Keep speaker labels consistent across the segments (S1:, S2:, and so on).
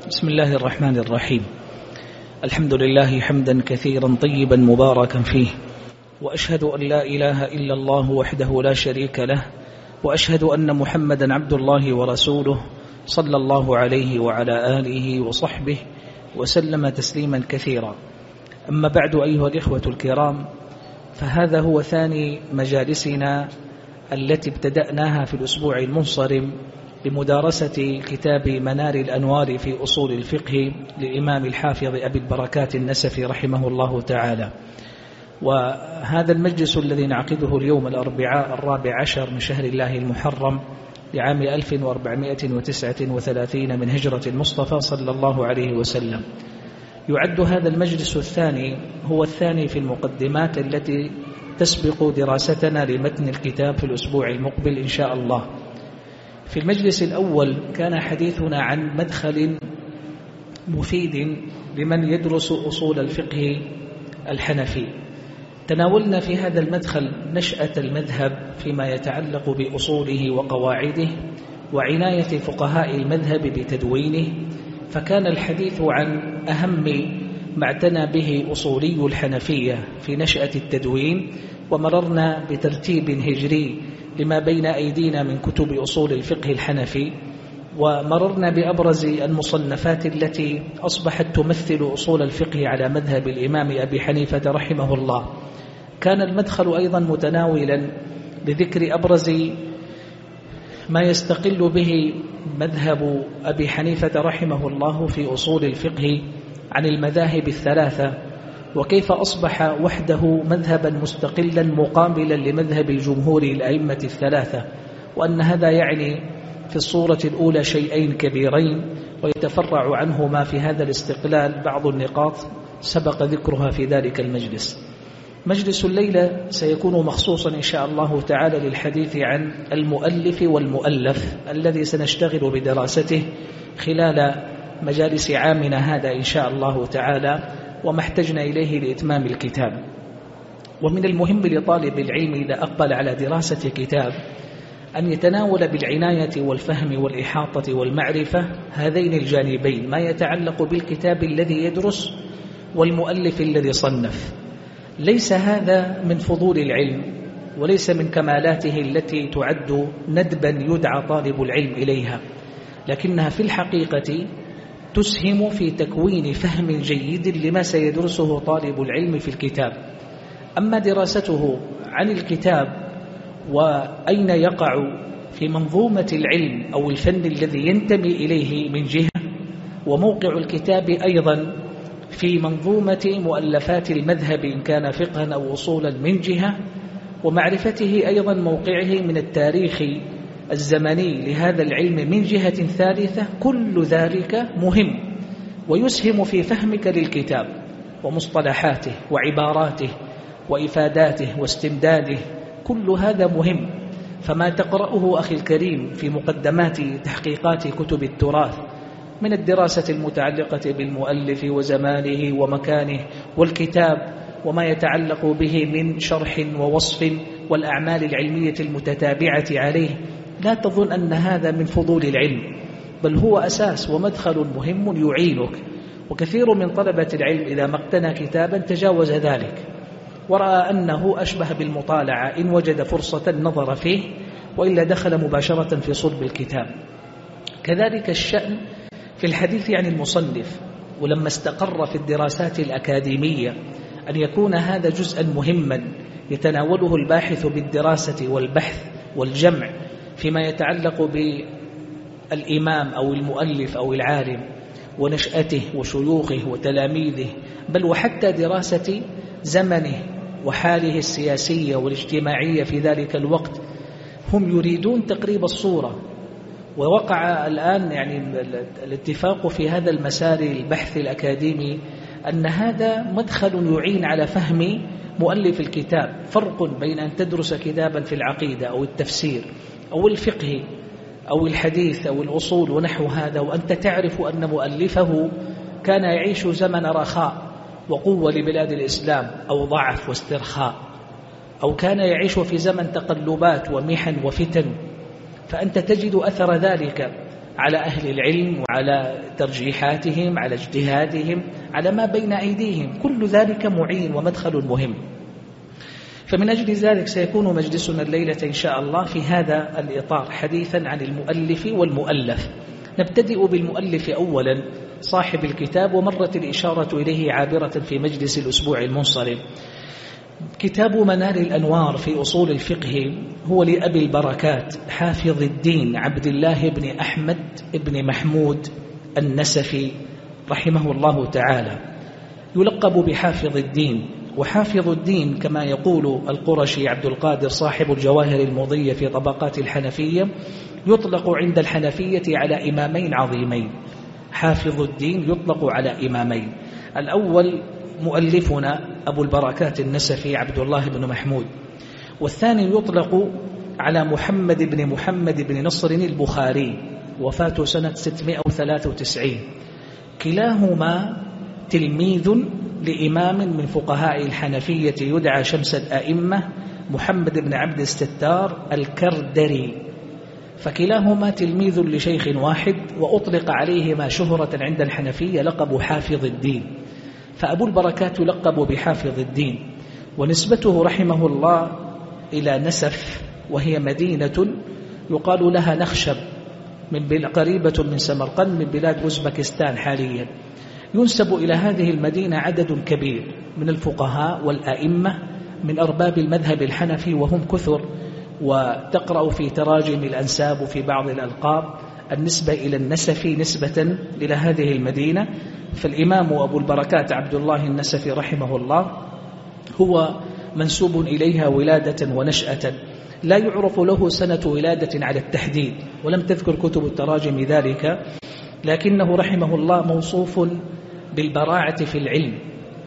S1: بسم الله الرحمن الرحيم. الحمد لله حمدا كثيرا طيبا مباركا فيه، وأشهد أن لا إله إلا الله وحده لا شريك له، وأشهد أن محمدا عبد الله ورسوله صلى الله عليه وعلى آله وصحبه وسلم تسليما كثيرا. أما بعد، أيها الإخوة الكرام، فهذا هو ثاني مجالسنا التي ابتدأناها في الأسبوع المنصرم بمدارسة كتاب منار الأنوار في أصول الفقه للإمام الحافظ أبي البركات النسفي رحمه الله تعالى. وهذا المجلس الذي نعقده اليوم الأربعاء 14 من شهر الله المحرم لعام 1439 من هجرة المصطفى صلى الله عليه وسلم، يعد هذا المجلس الثاني هو الثاني في المقدمات التي تسبق دراستنا لمتن الكتاب في الأسبوع المقبل إن شاء الله. في المجلس الأول كان حديثنا عن مدخل مفيد لمن يدرس أصول الفقه الحنفي. تناولنا في هذا المدخل نشأة المذهب فيما يتعلق بأصوله وقواعده وعناية فقهاء المذهب بتدوينه، فكان الحديث عن أهم ما اعتنى به أصولي الحنفية في نشأة التدوين، ومررنا بترتيب هجري لما بين أيدينا من كتب أصول الفقه الحنفي، ومررنا بأبرز المصنفات التي أصبحت تمثل أصول الفقه على مذهب الإمام أبي حنيفة رحمه الله. كان المدخل أيضا متناولا بذكر أبرز ما يستقل به مذهب أبي حنيفة رحمه الله في أصول الفقه عن المذاهب الثلاثة، وكيف أصبح وحده مذهبا مستقلا مقابلا لمذهب الجمهور الأئمة الثلاثة، وأن هذا يعني في الصورة الأولى شيئين كبيرين، ويتفرع عنهما في هذا الاستقلال بعض النقاط سبق ذكرها في ذلك المجلس. مجلس الليلة سيكون مخصوصا إن شاء الله تعالى للحديث عن المؤلف والمؤلف الذي سنشتغل بدراسته خلال مجالس عامنا هذا إن شاء الله تعالى، وما احتجنا إليه لإتمام الكتاب. ومن المهم لطالب العلم إذا أقبل على دراسة كتاب أن يتناول بالعناية والفهم والإحاطة والمعرفة هذين الجانبين، ما يتعلق بالكتاب الذي يدرس والمؤلف الذي صنف. ليس هذا من فضول العلم وليس من كمالاته التي تعد ندبا يدعى طالب العلم إليها، لكنها في الحقيقة تسهم في تكوين فهم جيد لما سيدرسه طالب العلم في الكتاب. أما دراسته عن الكتاب وأين يقع في منظومة العلم أو الفن الذي ينتمي إليه من جهة، وموقع الكتاب أيضا في منظومة مؤلفات المذهب إن كان فقها أو أصولا من جهة، ومعرفته أيضا موقعه من التاريخ الزمني لهذا العلم من جهة ثالثة، كل ذلك مهم ويسهم في فهمك للكتاب ومصطلحاته وعباراته وإفاداته واستمداده، كل هذا مهم. فما تقرأه أخي الكريم في مقدمات تحقيقات كتب التراث من الدراسة المتعلقة بالمؤلف وزمانه ومكانه والكتاب وما يتعلق به من شرح ووصف والأعمال العلمية المتتابعة عليه، لا تظن أن هذا من فضول العلم، بل هو أساس ومدخل مهم يعينك. وكثير من طلبة العلم إذا ما اقتنى كتابا تجاوز ذلك ورأى أنه أشبه بالمطالعة، إن وجد فرصة نظر فيه وإلا دخل مباشرة في صلب الكتاب. كذلك الشأن في الحديث عن المصنف، ولما استقر في الدراسات الأكاديمية أن يكون هذا جزءا مهما يتناوله الباحث بالدراسة والبحث والجمع فيما يتعلق بالإمام أو المؤلف أو العالم ونشأته وشيوخه وتلاميذه، بل وحتى دراسة زمنه وحاله السياسية والاجتماعية في ذلك الوقت. هم يريدون تقريب الصورة، ووقع الآن يعني الاتفاق في هذا المسار البحث الأكاديمي أن هذا مدخل يعين على فهم مؤلف الكتاب. فرق بين أن تدرس كتابا في العقيدة أو التفسير أو الفقه أو الحديث أو الأصول ونحو هذا، وأنت تعرف أن مؤلفه كان يعيش زمن رخاء وقوة لبلاد الإسلام أو ضعف واسترخاء، أو كان يعيش في زمن تقلبات ومحن وفتن، فأنت تجد أثر ذلك على أهل العلم وعلى ترجيحاتهم، على اجتهادهم، على ما بين أيديهم، كل ذلك معين ومدخل مهم. فمن أجل ذلك سيكون مجلسنا الليلة إن شاء الله في هذا الإطار، حديثا عن المؤلف والمؤلف. نبتدئ بالمؤلف أولا، صاحب الكتاب، ومرت الإشارة إليه عابرة في مجلس الأسبوع المنصرم. كتاب منار الأنوار في أصول الفقه هو لأبي البركات حافظ الدين عبد الله بن أحمد بن محمود النسفي رحمه الله تعالى، يلقب بحافظ الدين. وحافظ الدين كما يقول القرشي عبد القادر صاحب الجواهر المضية في طبقات الحنفية، يطلق عند الحنفية على إمامين عظيمين. حافظ الدين يطلق على إمامين، الأول مؤلفنا أبو البركات النسفي عبد الله بن محمود، والثاني يطلق على محمد بن نصر البخاري، وفاته سنة 693. كلاهما تلميذ لإمام من فقهاء الحنفية يدعى شمس الأئمة محمد بن عبد الستار الكردري، فكلاهما تلميذ لشيخ واحد، وأطلق عليهما شهرة عند الحنفية لقب حافظ الدين. فأبو البركات يلقب بحافظ الدين، ونسبته رحمه الله إلى نسف، وهي مدينة يقال لها نخشب، قريبة من سمرقند من بلاد أوزبكستان حاليا. ينسب إلى هذه المدينة عدد كبير من الفقهاء والأئمة من أرباب المذهب الحنفي، وهم كثر، وتقرأ في تراجم الأنساب وفي بعض الألقاب النسبة إلى النسفي نسبة إلى هذه المدينة. فالإمام أبو البركات عبد الله النسفي رحمه الله هو منسوب إليها ولادة ونشأة، لا يعرف له سنة ولادة على التحديد، ولم تذكر كتب التراجم ذلك، لكنه رحمه الله موصوف بالبراعة في العلم.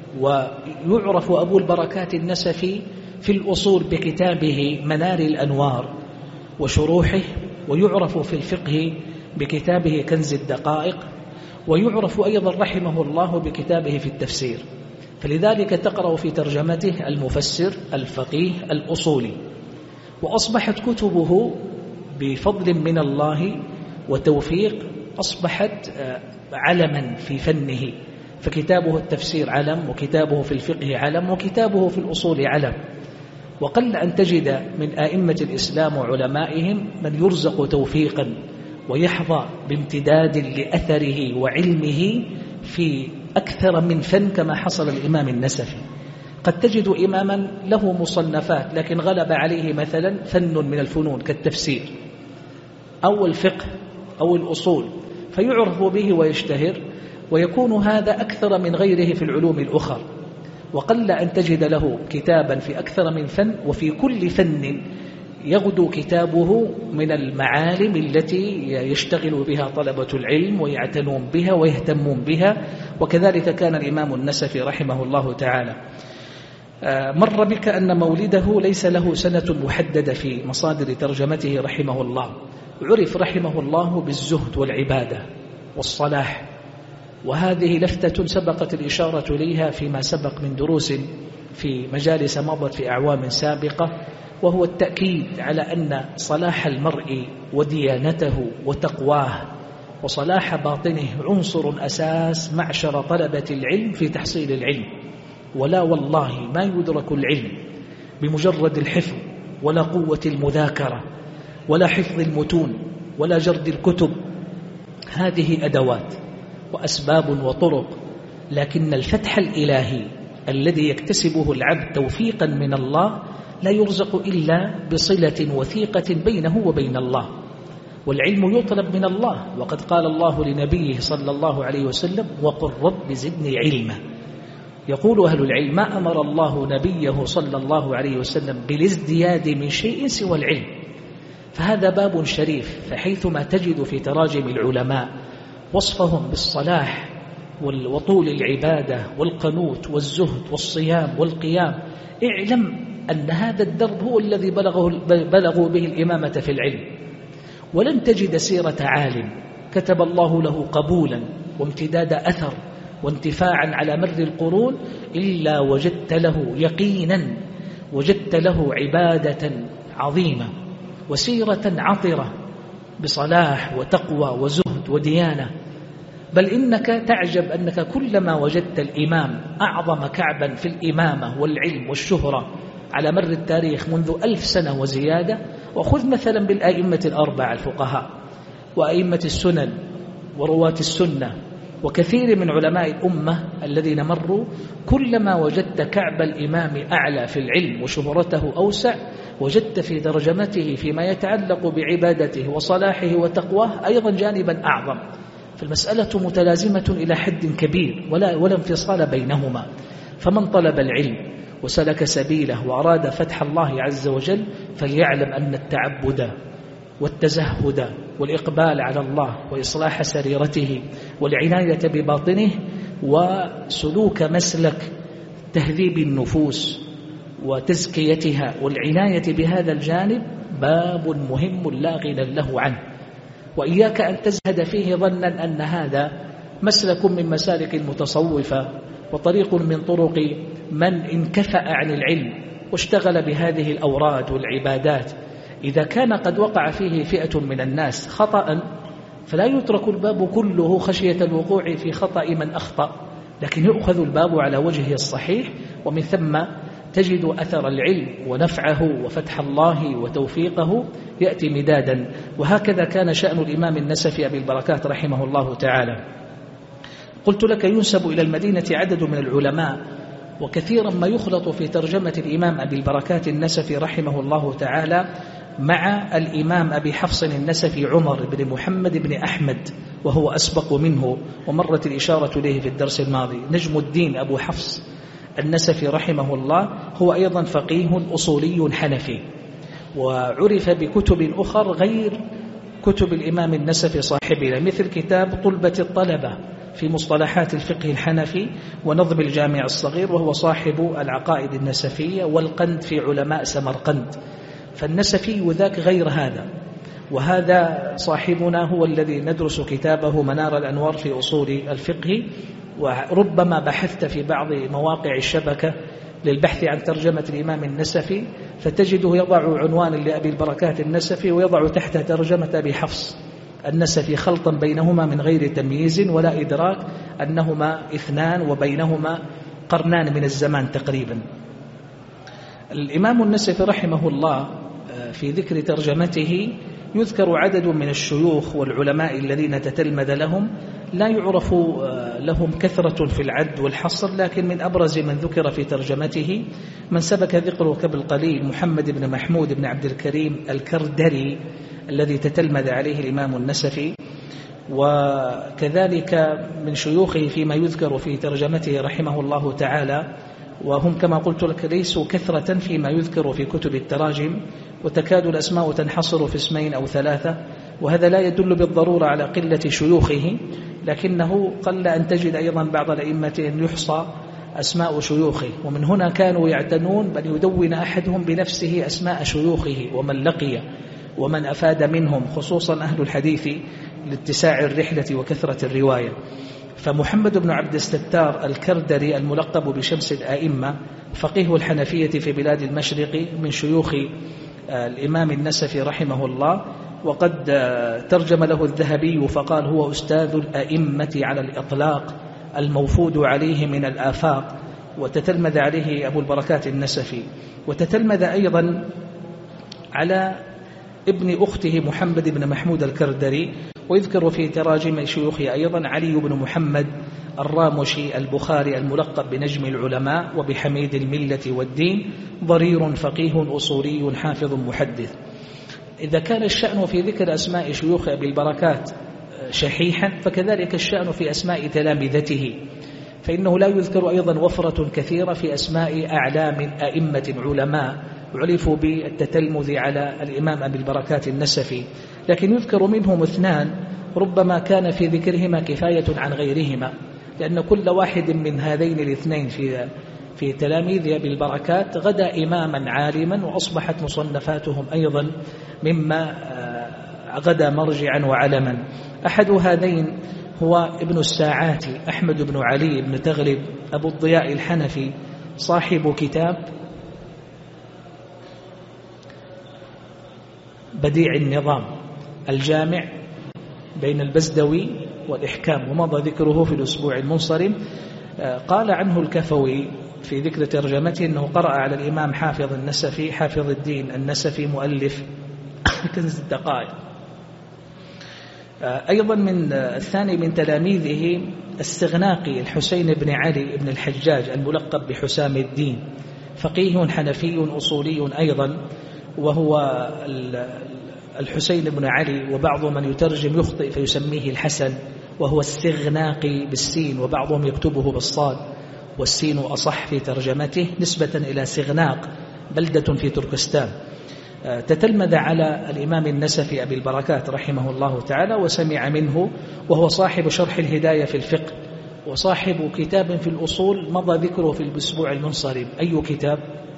S1: ويعرف أبو البركات النسفي في الأصول بكتابه منار الأنوار وشروحه، ويعرف في الفقه بكتابه كنز الدقائق، ويعرف أيضا رحمه الله بكتابه في التفسير. فلذلك تقرأ في ترجمته المفسر الفقيه الأصولي. وأصبحت كتبه بفضل من الله وتوفيق أصبحت علما في فنه، فكتابه التفسير علم، وكتابه في الفقه علم، وكتابه في الأصول علم. وقل أن تجد من أئمة الإسلام وعلمائهم من يرزق توفيقا ويحظى بامتداد لأثره وعلمه في أكثر من فن كما حصل الإمام النسفي. قد تجد إماما له مصنفات لكن غلب عليه مثلا فن من الفنون كالتفسير أو الفقه أو الأصول، فيعرف به ويشتهر، ويكون هذا أكثر من غيره في العلوم الأخرى. وقل أن تجد له كتابا في أكثر من فن، وفي كل فن يغدو كتابه من المعالم التي يشتغل بها طلبة العلم ويعتنون بها ويهتمون بها. وكذلك كان الإمام النسفي رحمه الله تعالى. مر بك أن مولده ليس له سنة محددة في مصادر ترجمته رحمه الله. عرف رحمه الله بالزهد والعبادة والصلاح، وهذه لفتة سبقت الإشارة إليها فيما سبق من دروس في مجالس مضت في أعوام سابقة، وهو التأكيد على أن صلاح المرء وديانته وتقواه وصلاح باطنه عنصر أساس معشر طلبة العلم في تحصيل العلم. ولا والله ما يدرك العلم بمجرد الحفظ ولا قوة المذاكرة ولا حفظ المتون ولا جرد الكتب، هذه أدوات وأسباب وطرق، لكن الفتح الإلهي الذي يكتسبه العبد توفيقا من الله لا يرزق إلا بصلة وثيقة بينه وبين الله. والعلم يطلب من الله، وقد قال الله لنبيه صلى الله عليه وسلم: وقل رب زدني علما. يقول أهل العلم: ما أمر الله نبيه صلى الله عليه وسلم بالازدياد من شيء سوى العلم. فهذا باب شريف، فحيثما تجد في تراجم العلماء وصفهم بالصلاح وطول العبادة والقنوت والزهد والصيام والقيام، اعلم أن هذا الدرب هو الذي بلغوا به الإمامة في العلم. ولن تجد سيرة عالم كتب الله له قبولا وامتداد أثر وانتفاعا على مر القرون إلا وجدت له يقينا، وجدت له عبادة عظيمة وسيرة عطرة بصلاح وتقوى وزهد وديانة، بل إنك تعجب أنك كلما وجدت الإمام أعظم كعبا في الإمامة والعلم والشهرة على مر التاريخ منذ 1000 سنة وزيادة. وخذ مثلا بالأئمة الأربعة الفقهاء وأئمة السنن ورواة السنة وكثير من علماء الأمة الذين مروا، كلما وجدت كعب الإمام أعلى في العلم وشهرته أوسع، وجدت في ترجمته فيما يتعلق بعبادته وصلاحه وتقواه أيضا جانبا أعظم. فالمسألة متلازمة إلى حد كبير ولا انفصال بينهما. فمن طلب العلم وسلك سبيله وأراد فتح الله عز وجل فليعلم أن التعبد والتزهد والإقبال على الله وإصلاح سريرته والعناية بباطنه وسلوك مسلك تهذيب النفوس وتزكيتها والعناية بهذا الجانب باب مهم لا غنى له عنه. وإياك أن تزهد فيه ظنا أن هذا مسلك من مسالك المتصوفة وطريق من طرق من انكفأ عن العلم واشتغل بهذه الأوراد والعبادات. إذا كان قد وقع فيه فئة من الناس خطأ فلا يترك الباب كله خشية الوقوع في خطأ من أخطأ، لكن يؤخذ الباب على وجهه الصحيح، ومن ثم تجد أثر العلم ونفعه وفتح الله وتوفيقه يأتي مدادا. وهكذا كان شأن الإمام النسفي أبي البركات رحمه الله تعالى. قلت لك ينسب إلى المدينة عدد من العلماء، وكثيرا ما يخلط في ترجمة الإمام أبي البركات النسفي رحمه الله تعالى مع الإمام أبي حفص النسفي عمر بن محمد بن أحمد، وهو أسبق منه ومرت الإشارة إليه في الدرس الماضي. نجم الدين أبو حفص النسفي رحمه الله هو أيضا فقيه أصولي حنفي، وعرف بكتب أخر غير كتب الإمام النسفي صاحبنا، مثل كتاب طلبة الطلبة في مصطلحات الفقه الحنفي ونظم الجامع الصغير، وهو صاحب العقائد النسفية والقند في علماء سمرقند. فالنسفي وذاك غير هذا، وهذا صاحبنا هو الذي ندرس كتابه منار الأنوار في أصول الفقه. وربما بحثت في بعض مواقع الشبكة للبحث عن ترجمة الإمام النسفي فتجده يضع عنوان لأبي البركات النسفي ويضع تحت ترجمة أبي حفص النسفي، خلطا بينهما من غير تمييز ولا إدراك أنهما اثنان وبينهما قرنان من الزمان تقريبا. الإمام النسفي رحمه الله في ذكر ترجمته يذكر عدد من الشيوخ والعلماء الذين تتلمذ لهم، لا يعرف لهم كثرة في العد والحصر، لكن من أبرز من ذكر في ترجمته من سبك ذكره بالقليل محمد بن محمود بن عبد الكريم الكردري الذي تتلمذ عليه الإمام النسفي، وكذلك من شيوخه فيما يذكر في ترجمته رحمه الله تعالى، وهم كما قلت لك ليسوا كثرة فيما يذكر في كتب التراجم، وتكاد الأسماء تنحصر في اسمين أو ثلاثة، وهذا لا يدل بالضرورة على قلة شيوخه، لكنه قل أن تجد أيضا بعض الأئمة أن يحصى أسماء شيوخه. ومن هنا كانوا يعتنون بل يدون أحدهم بنفسه أسماء شيوخه ومن لقي ومن أفاد منهم، خصوصا أهل الحديث لاتساع الرحلة وكثرة الرواية. فمحمد بن عبد الستار الكردري الملقب بشمس الآئمة فقيه الحنفية في بلاد المشرق من شيوخ الإمام النسفي رحمه الله، وقد ترجم له الذهبي فقال هو أستاذ الأئمة على الإطلاق الموفود عليه من الآفاق، وتتلمذ عليه أبو البركات النسفي، وتتلمذ أيضا على ابن أخته محمد بن محمود الكردري. ويذكر في تراجم شيوخه أيضا علي بن محمد الرامشي البخاري الملقب بنجم العلماء وبحميد الملة والدين، ضرير فقيه أصولي حافظ محدث. إذا كان الشأن في ذكر أسماء شيوخ أبي البركات شحيحا، فكذلك الشأن في أسماء تلامذته، فإنه لا يذكر أيضا وفرة كثيرة في أسماء أعلام أئمة علماء عرفوا بالتتلمذ على الإمام أبي البركات النسفي، لكن يذكر منهم اثنان ربما كان في ذكرهما كفاية عن غيرهما، لأن كل واحد من هذين الاثنين في تلاميذ أبي البركات غدا إماما عالما، وأصبحت مصنفاتهم أيضا مما غدا مرجعا وعلما. أحد هذين هو ابن الساعات أحمد بن علي بن تغلب أبو الضياء الحنفي، صاحب كتاب بديع النظام الجامع بين البزدوي والإحكام، ومضى ذكره في الأسبوع المنصرم. قال عنه الكفوي في ذكر ترجمته أنه قرأ على الإمام حافظ النسفي، حافظ الدين النسفي، مؤلف كنز الدقائق. أيضا من الثاني من تلاميذه السغناقي الحسين بن علي بن الحجاج الملقب بحسام الدين، فقيه حنفي أصولي أيضا، وهو الحسين بن علي، وبعض من يترجم يخطئ فيسميه الحسن، وهو السغناقي بالسين، وبعضهم يكتبه بالصاد والسين أصح في ترجمته نسبة إلى سغناق بلدة في تركستان. تتلمذ على الإمام النسفي أبي البركات رحمه الله تعالى وسمع منه، وهو صاحب شرح الهداية في الفقه، وصاحب كتاب في الأصول مضى ذكره في الأسبوع المنصرم. أي كتاب؟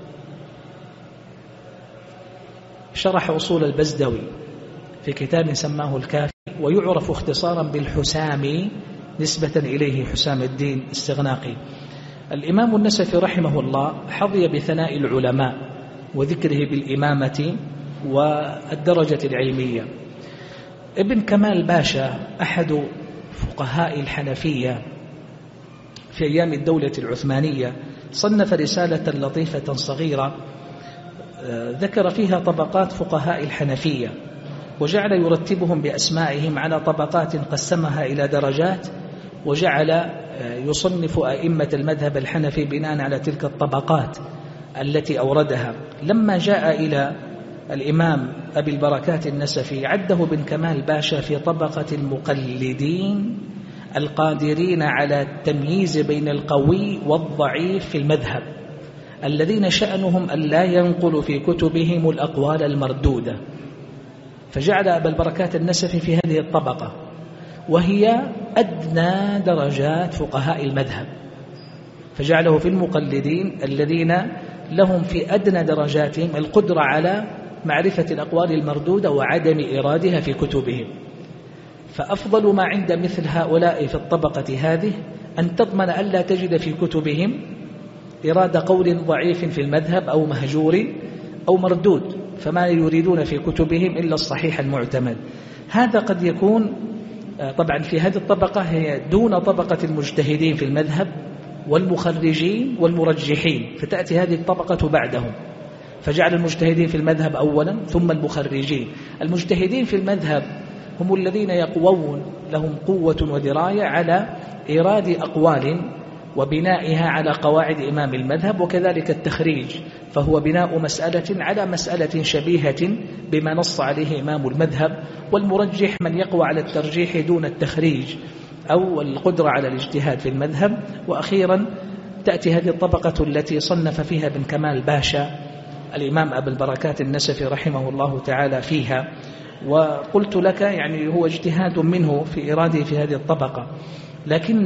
S1: شرح أصول البزدوي في كتاب سماه الكافي، ويعرف اختصارا بالحسامي نسبة إليه حسام الدين السغناقي. الإمام النسفي رحمه الله حظي بثناء العلماء وذكره بالإمامة والدرجة العلمية. ابن كمال باشا أحد فقهاء الحنفية في أيام الدولة العثمانية صنف رسالة لطيفة صغيرة ذكر فيها طبقات فقهاء الحنفية، وجعل يرتبهم بأسمائهم على طبقات قسمها إلى درجات، وجعل يصنف أئمة المذهب الحنفي بناء على تلك الطبقات التي أوردها. لما جاء إلى الإمام أبي البركات النسفي عده بن كمال باشا في طبقة المقلدين القادرين على التمييز بين القوي والضعيف في المذهب، الذين شأنهم أن لا ينقل في كتبهم الأقوال المردودة. فجعل أبا البركات النسفي في هذه الطبقة، وهي أدنى درجات فقهاء المذهب، فجعله في المقلدين الذين لهم في أدنى درجاتهم القدرة على معرفة الأقوال المردودة وعدم إرادها في كتبهم. فأفضل ما عند مثل هؤلاء في الطبقة هذه أن تضمن ألا تجد في كتبهم إرادة قول ضعيف في المذهب أو مهجور أو مردود، فما يريدون في كتبهم إلا الصحيح المعتمد. هذا قد يكون طبعا في هذه الطبقة هي دون طبقة المجتهدين في المذهب والمخرجين والمرجحين، فتأتي هذه الطبقة بعدهم، فجعل المجتهدين في المذهب أولا ثم المخرجين. المجتهدين في المذهب هم الذين يقوون، لهم قوة ودراية على إيراد أقوال وبنائها على قواعد إمام المذهب، وكذلك التخريج، فهو بناء مسألة على مسألة شبيهة بما نص عليه إمام المذهب. والمرجح من يقوى على الترجيح دون التخريج أو القدرة على الاجتهاد في المذهب. وأخيرا تأتي هذه الطبقة التي صنف فيها ابن كمال باشا الإمام أبي البركات النسفي رحمه الله تعالى فيها. وقلت لك يعني هو اجتهاد منه في إراده في هذه الطبقة، لكن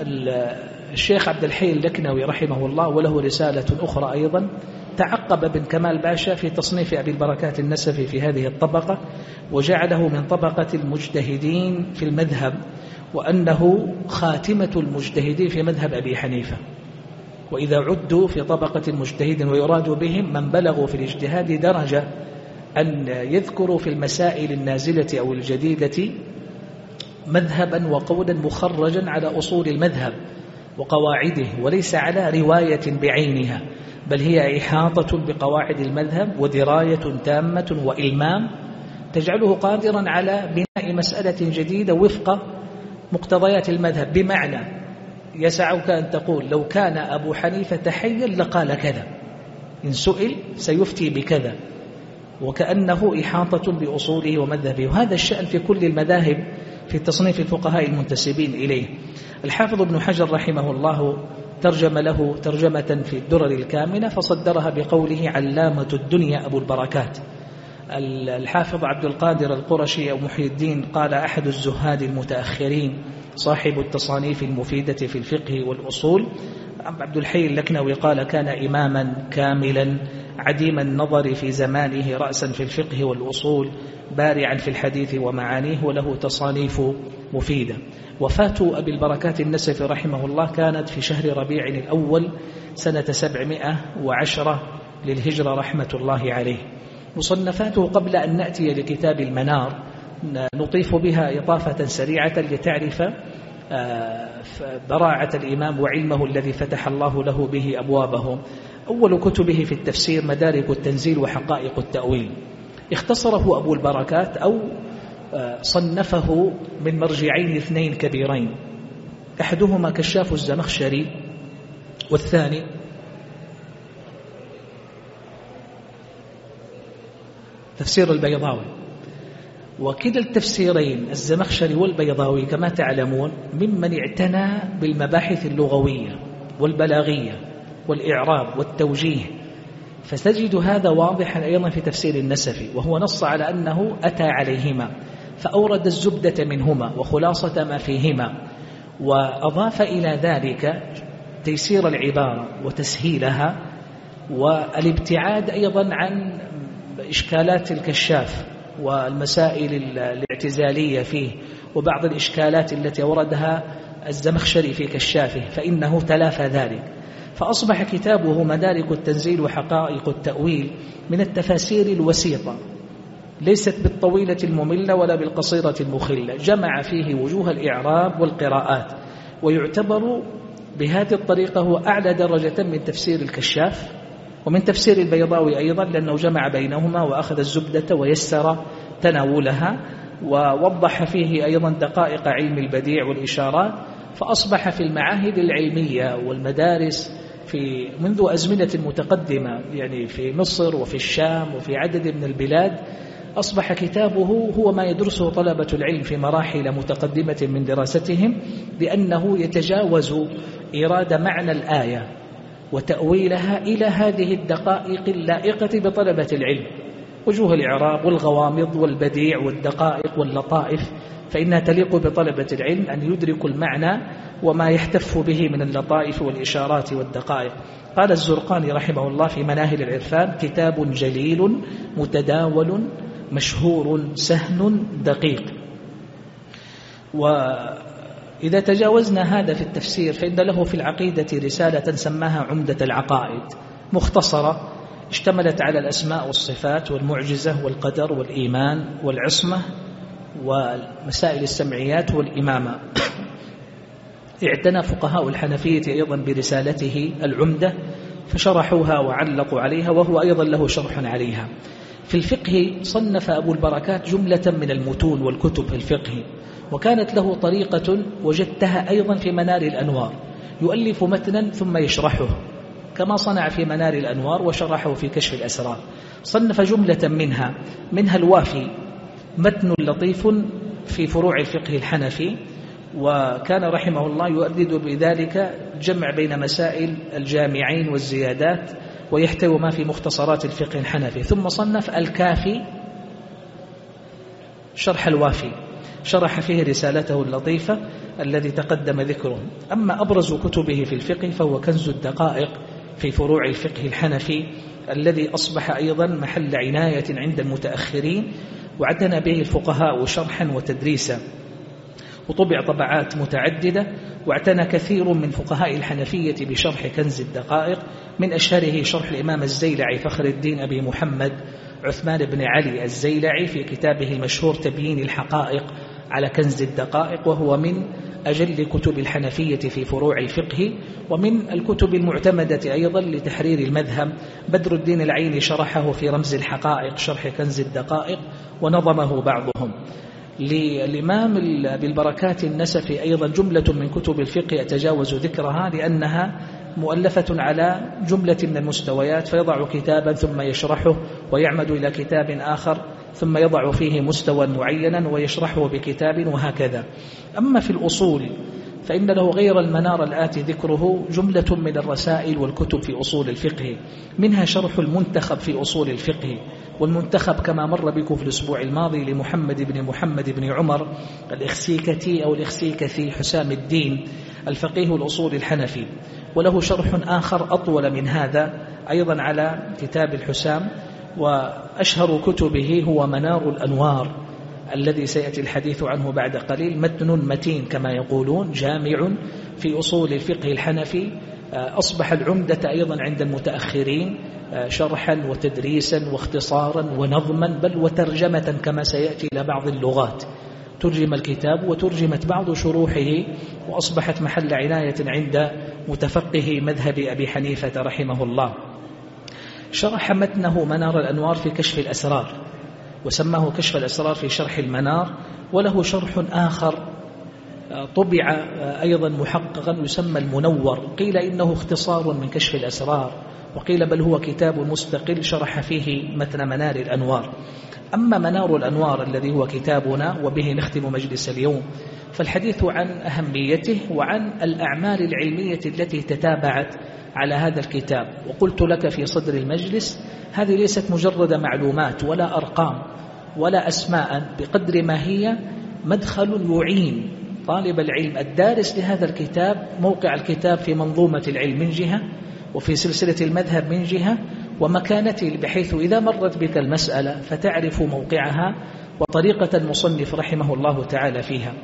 S1: الشيخ عبد الحي اللكنوي رحمه الله وله رسالة أخرى أيضا تعقب ابن كمال باشا في تصنيف أبي البركات النسفي في هذه الطبقة، وجعله من طبقة المجتهدين في المذهب، وأنه خاتمة المجتهدين في مذهب أبي حنيفة. وإذا عدوا في طبقة المجتهدين ويراد بهم من بلغوا في الاجتهاد درجة أن يذكروا في المسائل النازلة أو الجديدة مذهبا وقولا مخرجا على أصول المذهب وقواعده، وليس على رواية بعينها، بل هي إحاطة بقواعد المذهب ودراية تامة وإلمام تجعله قادرا على بناء مسألة جديدة وفق مقتضيات المذهب. بمعنى يسعك أن تقول لو كان أبو حنيفة حيا لقال كذا، إن سئل سيفتي بكذا، وكأنه إحاطة بأصوله ومذهبه. وهذا الشأن في كل المذاهب في تصنيف الفقهاء المنتسبين إليه. الحافظ ابن حجر رحمه الله ترجم له ترجمة في الدرر الكامنة فصدرها بقوله علامة الدنيا أبو البركات. الحافظ عبد القادر القرشي أو محي الدين قال أحد الزهاد المتأخرين صاحب التصانيف المفيدة في الفقه والأصول. عبد الحي اللكنوي قال كان إماما كاملا عديم النظر في زمانه، رأسا في الفقه والأصول، بارعا في الحديث ومعانيه، وله تصانيف مفيدة. وفاة أبي البركات النسفي رحمه الله كانت في شهر ربيع الأول سنة 710 للهجرة رحمة الله عليه. مصنفاته قبل أن نأتي لكتاب المنار نطيف بها إطافة سريعة لتعرف براعة الإمام وعلمه الذي فتح الله له به أبوابه. أول كتبه في التفسير مدارك التنزيل وحقائق التأويل، اختصره أبو البركات أو صنفه من مرجعين اثنين كبيرين، أحدهما كشاف الزمخشري والثاني تفسير البيضاوي. وكلا التفسيرين الزمخشري والبيضاوي كما تعلمون ممن اعتنى بالمباحث اللغوية والبلاغية والإعراب والتوجيه، فتجد هذا واضحا أيضا في تفسير النسفي، وهو نص على أنه أتى عليهما فأورد الزبدة منهما وخلاصة ما فيهما، وأضاف إلى ذلك تيسير العبارة وتسهيلها والابتعاد أيضا عن إشكالات الكشاف والمسائل الاعتزالية فيه وبعض الإشكالات التي وردها الزمخشري في كشافه، فإنه تلافى ذلك، فأصبح كتابه مدارك التنزيل وحقائق التأويل من التفاسير الوسيطة، ليست بالطويلة المملة ولا بالقصيرة المخلة، جمع فيه وجوه الإعراب والقراءات، ويعتبر بهذه الطريقة هو أعلى درجة من تفسير الكشاف ومن تفسير البيضاوي أيضا، لأنه جمع بينهما وأخذ الزبدة ويسر تناولها، ووضح فيه أيضا دقائق علم البديع والإشارات، فأصبح في المعاهد العلمية والمدارس في منذ أزمنة متقدمة، يعني في مصر وفي الشام وفي عدد من البلاد، أصبح كتابه هو ما يدرسه طلبة العلم في مراحل متقدمة من دراستهم، لأنه يتجاوز إيراد معنى الآية وتأويلها إلى هذه الدقائق اللائقة بطلبة العلم، وجوه الإعراب والغوامض والبديع والدقائق واللطائف، فإنها تليق بطلبة العلم أن يدركوا المعنى وما يحتف به من اللطائف والإشارات والدقائق. قال الزرقاني رحمه الله في مناهل العرفان: كتاب جليل متداول مشهور سهل دقيق. وإذا تجاوزنا هذا في التفسير فإن له في العقيدة رسالة سماها عمدة العقائد، مختصرة اشتملت على الأسماء والصفات والمعجزة والقدر والإيمان والعصمة ومسائل السمعيات والإمامة. اعتنى فقهاء الحنفية أيضا برسالته العمدة فشرحوها وعلقوا عليها، وهو أيضا له شرح عليها. في الفقه صنف أبو البركات جملة من المتون والكتب في الفقه، وكانت له طريقة وجدتها أيضا في منار الأنوار، يؤلف متنا ثم يشرحه كما صنع في منار الأنوار وشرحه في كشف الأسرار. صنف جملة منها الوافي، متن لطيف في فروع الفقه الحنفي، وكان رحمه الله يؤدد بذلك جمع بين مسائل الجامعين والزيادات، ويحتوي ما في مختصرات الفقه الحنفي. ثم صنف الكافي شرح الوافي، شرح فيه رسالته اللطيفة الذي تقدم ذكره. أما أبرز كتبه في الفقه فهو كنز الدقائق في فروع الفقه الحنفي، الذي أصبح أيضا محل عناية عند المتأخرين، واعتنى به الفقهاء شرحا وتدريسا، وطبع طبعات متعددة، واعتنى كثير من فقهاء الحنفية بشرح كنز الدقائق، من أشهره شرح الإمام الزيلعي فخر الدين أبي محمد عثمان بن علي الزيلعي في كتابه المشهور تبيين الحقائق على كنز الدقائق، وهو من أجل كتب الحنفية في فروع الفقه. ومن الكتب المعتمدة أيضا لتحرير المذهب بدر الدين العيني شرحه في رمز الحقائق شرح كنز الدقائق، ونظمه بعضهم. للإمام بالبركات النسفي أيضا جملة من كتب الفقه أتجاوز ذكرها لأنها مؤلفة على جملة من المستويات، فيضع كتابا ثم يشرحه ويعمد إلى كتاب آخر ثم يضع فيه مستوى معينا ويشرحه بكتاب، وهكذا. أما في الأصول فإن له غير المنار الآتي ذكره جملة من الرسائل والكتب في أصول الفقه، منها شرح المنتخب في أصول الفقه، والمنتخب كما مر بكم في الأسبوع الماضي لمحمد بن عمر الإخسيكتي أو الإخسيكثي حسام الدين الفقيه الأصول الحنفي، وله شرح آخر أطول من هذا أيضا على كتاب الحسام. وأشهر كتبه هو منار الأنوار الذي سيأتي الحديث عنه بعد قليل، متن متين كما يقولون، جامع في أصول الفقه الحنفي، أصبح العمدة أيضا عند المتأخرين شرحا وتدريسا واختصارا ونظما، بل وترجمة كما سيأتي إلى بعض اللغات. ترجم الكتاب وترجمت بعض شروحه، وأصبحت محل عناية عند متفقه مذهب أبي حنيفة رحمه الله. شرح متنه منار الأنوار في كشف الأسرار، وسماه كشف الأسرار في شرح المنار، وله شرح آخر طبع أيضا محققا يسمى المنور. قيل إنه اختصار من كشف الأسرار، وقيل بل هو كتاب مستقل شرح فيه متن منار الأنوار. أما منار الأنوار الذي هو كتابنا وبه نختم مجلس اليوم، فالحديث عن أهميته وعن الأعمال العلمية التي تتابعت على هذا الكتاب. وقلت لك في صدر المجلس هذه ليست مجرد معلومات ولا أرقام ولا أسماء، بقدر ما هي مدخل يعين طالب العلم الدارس لهذا الكتاب موقع الكتاب في منظومة العلم من جهة، وفي سلسلة المذهب من جهة، ومكانته بحيث إذا مرت بك المسألة فتعرف موقعها وطريقة المصنف رحمه الله تعالى فيها.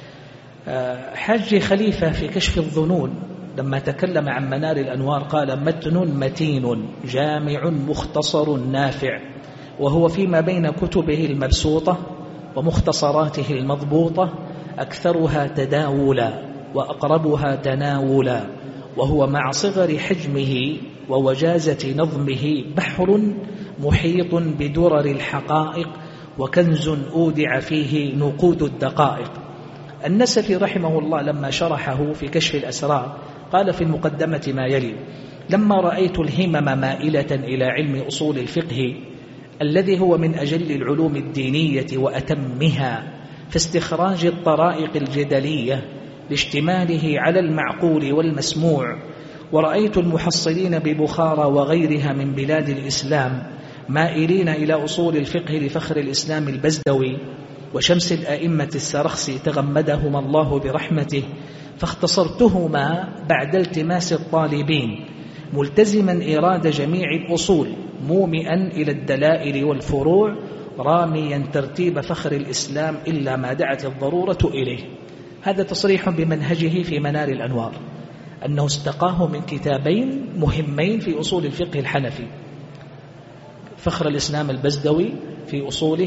S1: حاج خليفة في كشف الظنون لما تكلم عن منار الأنوار قال: متن متين جامع مختصر نافع، وهو فيما بين كتبه المبسوطة ومختصراته المضبوطة أكثرها تداولا وأقربها تناولا، وهو مع صغر حجمه ووجازة نظمه بحر محيط بدرر الحقائق، وكنز أودع فيه نقود الدقائق. النسفي رحمه الله لما شرحه في كشف الأسرار قال في المقدمة ما يلي: لما رأيت الهمم مائلة إلى علم أصول الفقه الذي هو من أجل العلوم الدينية وأتمها، فاستخراج الطرائق الجدلية لاشتماله على المعقول والمسموع، ورأيت المحصلين ببخارى وغيرها من بلاد الإسلام مائلين إلى أصول الفقه لفخر الإسلام البزدوي وشمس الأئمة السرخسي تغمدهما الله برحمته، فاختصرتهما بعد التماس الطالبين، ملتزما إيراد جميع الأصول، مومئا إلى الدلائل والفروع، راميا ترتيب فخر الإسلام إلا ما دعت الضرورة إليه. هذا تصريح بمنهجه في منار الأنوار، أنه استقاه من كتابين مهمين في أصول الفقه الحنفي: فخر الإسلام البزدوي في أصوله،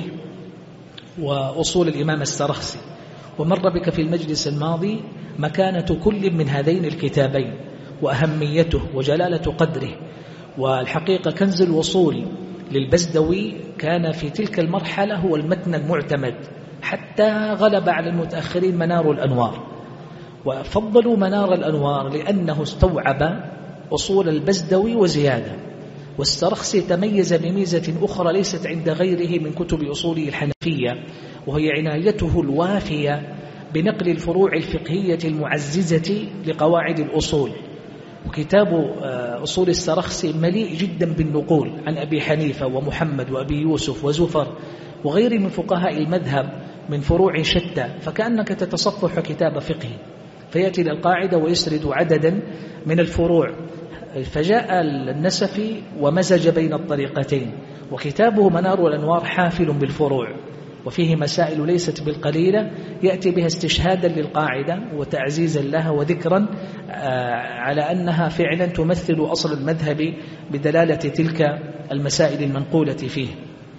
S1: وأصول الإمام السرخسي. ومر بك في المجلس الماضي مكانة كل من هذين الكتابين وأهميته وجلالة قدره. والحقيقة كنز الوصول للبزدوي كان في تلك المرحلة هو المتن المعتمد، حتى غلب على المتأخرين منار الأنوار، وفضلوا منار الأنوار لأنه استوعب أصول البزدوي وزيادة. والسرخسي تميز بميزة أخرى ليست عند غيره من كتب أصوله الحنفية، وهي عنايته الوافية بنقل الفروع الفقهية المعززة لقواعد الأصول. وكتاب أصول السرخسي مليء جدا بالنقول عن أبي حنيفة ومحمد وأبي يوسف وزفر وغير من فقهاء المذهب من فروع شتى، فكأنك تتصفح كتاب فقه، فيأتي للقاعدة ويسرد عددا من الفروع. فجاء النسفي ومزج بين الطريقتين، وكتابه منار الأنوار حافل بالفروع، وفيه مسائل ليست بالقليلة يأتي بها استشهادا للقاعدة وتعزيزا لها وذكرا على أنها فعلا تمثل أصل المذهب بدلالة تلك المسائل المنقولة فيه.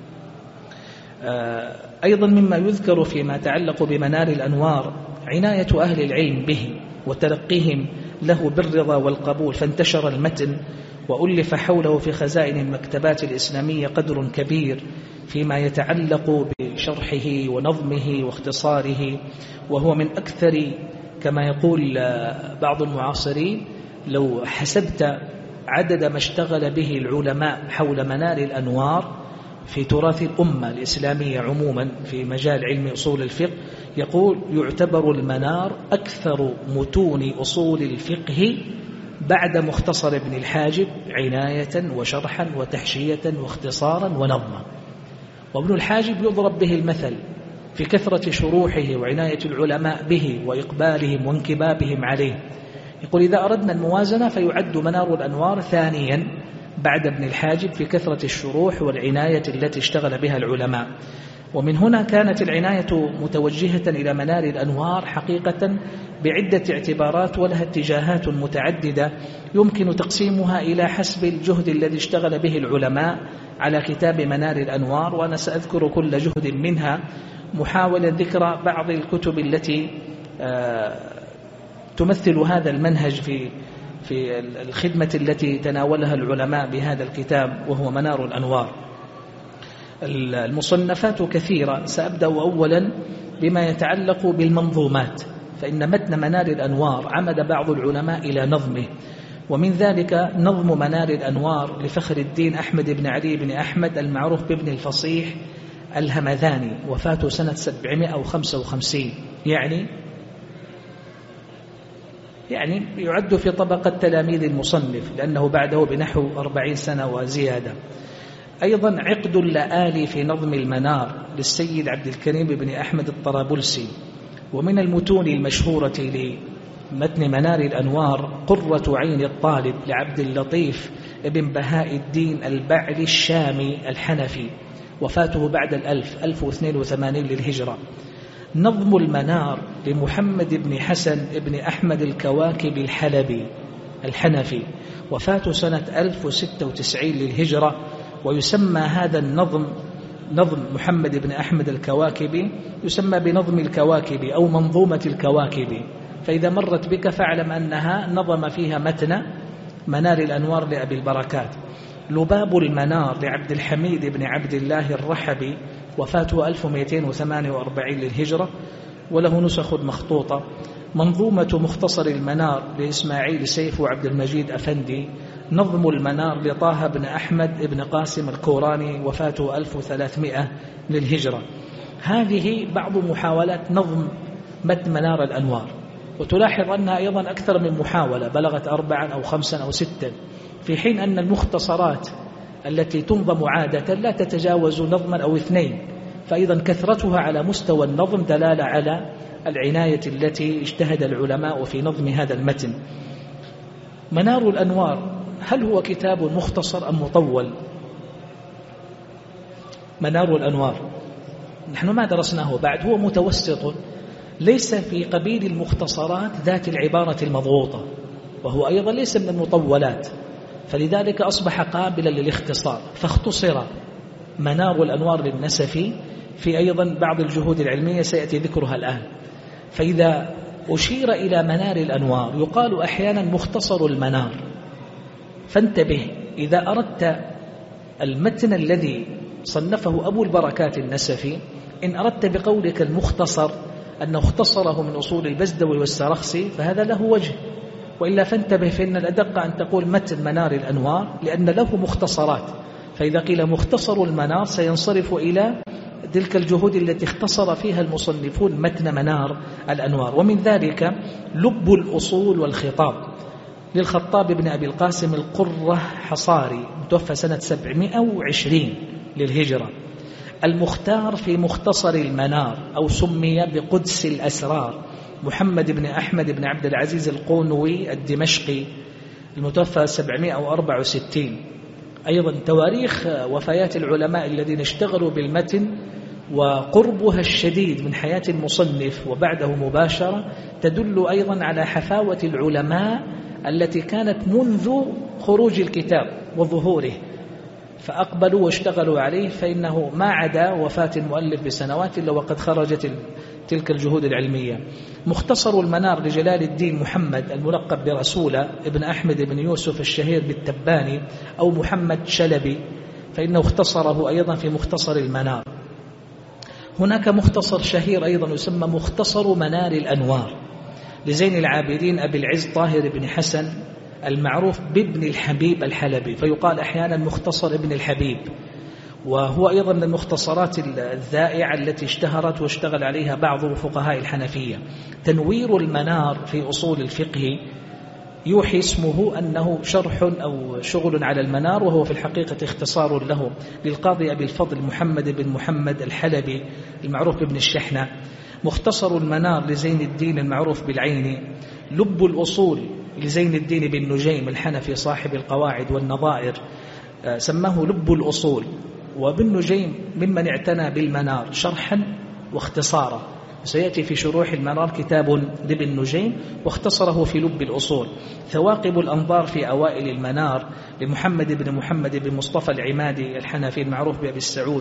S1: أيضا مما يذكر فيما يتعلق بمنار الأنوار عناية أهل العلم به وتلقيهم له بالرضا والقبول، فانتشر المتن وألف حوله في خزائن المكتبات الإسلامية قدر كبير فيما يتعلق بشرحه ونظمه واختصاره، وهو من أكثر كما يقول بعض المعاصرين لو حسبت عدد ما اشتغل به العلماء حول منار الأنوار في تراث الأمة الإسلامية عموما في مجال علم أصول الفقه، يقول يعتبر المنار أكثر متون أصول الفقه بعد مختصر ابن الحاجب عناية وشرحا وتحشية واختصارا ونظما. وابن الحاجب يضرب به المثل في كثرة شروحه وعناية العلماء به وإقبالهم وانكبابهم عليه. يقول إذا أردنا الموازنة فيعد منار الأنوار ثانيا بعد ابن الحاجب في كثرة الشروح والعناية التي اشتغل بها العلماء. ومن هنا كانت العناية متوجهة إلى منار الأنوار حقيقة بعدة اعتبارات، ولها اتجاهات متعددة يمكن تقسيمها إلى حسب الجهد الذي اشتغل به العلماء على كتاب منار الأنوار، وأنا سأذكر كل جهد منها محاولا ذكر بعض الكتب التي تمثل هذا المنهج في الخدمة التي تناولها العلماء بهذا الكتاب وهو منار الأنوار. المصنفات كثيرة، سأبدأ أولا بما يتعلق بالمنظومات، فإن متن منار الأنوار عمد بعض العلماء إلى نظمه، ومن ذلك نظم منار الأنوار لفخر الدين أحمد بن علي بن أحمد المعروف بابن الفصيح الهمذاني، وفاته سنة 755، يعني يعد في طبقة تلاميذ المصنف لأنه بعده بنحو 40 سنة وزيادة. أيضا عقد اللآلي في نظم المنار للسيد عبد الكريم بن أحمد الطرابلسي. ومن المتون المشهورة لمتن منار الأنوار قرة عين الطالب لعبد اللطيف بن بهاء الدين البعلي الشامي الحنفي، وفاته بعد 1082 للهجرة. نظم المنار لمحمد بن حسن بن أحمد الكواكب الحلبي الحنفي، وفاته سنة 1096 للهجرة. ويسمى هذا النظم، نظم محمد بن أحمد الكواكبي، يسمى بنظم الكواكب أو منظومة الكواكب، فإذا مرت بك فاعلم أنها نظم فيها متن منار الأنوار لأبي البركات. لباب المنار لعبد الحميد بن عبد الله الرحبي، وفاته 1248 للهجرة، وله نسخ مخطوطة. منظومة مختصر المنار لإسماعيل سيف وعبد المجيد أفندي. نظم المنار لطه بن أحمد بن قاسم الكوراني، وفاته 1300 للهجرة. هذه بعض محاولات نظم متن منار الأنوار، وتلاحظ أنها أيضا أكثر من محاولة، بلغت 4 أو 5 أو 6، في حين أن المختصرات التي تنظم عادة لا تتجاوز نظما أو 2، فأيضا كثرتها على مستوى النظم دلالة على العناية التي اجتهد العلماء في نظم هذا المتن. منار الأنوار هل هو كتاب مختصر أم مطول؟ منار الأنوار نحن ما درسناه بعد، هو متوسط، ليس في قبيل المختصرات ذات العبارة المضغوطة، وهو أيضا ليس من المطولات، فلذلك أصبح قابلا للاختصار، فاختصر منار الأنوار للنسفي في أيضا بعض الجهود العلمية سيأتي ذكرها الآن. فإذا أشير إلى منار الأنوار يقال أحيانا مختصر المنار، فانتبه إذا أردت المتن الذي صنفه أبو البركات النسفي، إن أردت بقولك المختصر أنه اختصره من أصول البزدوي والسرخسي فهذا له وجه، وإلا فانتبه فإن الأدق أن تقول متن منار الأنوار لأن له مختصرات، فإذا قيل مختصر المنار سينصرف إلى تلك الجهود التي اختصر فيها المصنفون متن منار الأنوار. ومن ذلك لب الأصول والخطاب للخطاب بن أبي القاسم القرة حصاري، متوفى سنة 720 للهجرة. المختار في مختصر المنار أو سمي بقدس الأسرار محمد بن أحمد بن عبد العزيز القونوي الدمشقي، المتوفى 764. أيضا تواريخ وفيات العلماء الذين اشتغلوا بالمتن وقربها الشديد من حياة المصنف وبعده مباشرة تدل أيضا على حفاوة العلماء التي كانت منذ خروج الكتاب وظهوره، فأقبلوا واشتغلوا عليه، فإنه ما عدا وفاة المؤلف بسنوات إلا وقد خرجت تلك الجهود العلمية. مختصر المنار لجلال الدين محمد الملقب برسولة ابن أحمد بن يوسف الشهير بالتباني أو محمد شلبي، فإنه اختصره أيضا في مختصر المنار. هناك مختصر شهير أيضا يسمى مختصر منار الأنوار لزين العابدين أبي العز طاهر بن حسن المعروف بابن الحبيب الحلبي، فيقال أحيانا مختصر ابن الحبيب، وهو أيضا من المختصرات الذائعة التي اشتهرت واشتغل عليها بعض فقهاء الحنفية. تنوير المنار في أصول الفقه يوحي اسمه أنه شرح أو شغل على المنار، وهو في الحقيقة اختصار له للقاضي أبي الفضل محمد بن محمد الحلبي المعروف بابن الشحنة. مختصر المنار لزين الدين المعروف بالعيني. لب الأصول لزين الدين بن نجيم الحنفي صاحب القواعد والنظائر، سماه لب الأصول. وابن نجيم ممن اعتنى بالمنار شرحا واختصارا، سيأتي في شروح المنار كتاب لابن نجيم واختصره في لب الأصول. ثواقب الأنظار في أوائل المنار لمحمد بن محمد بن مصطفى العمادي الحنفي المعروف بأبي السعود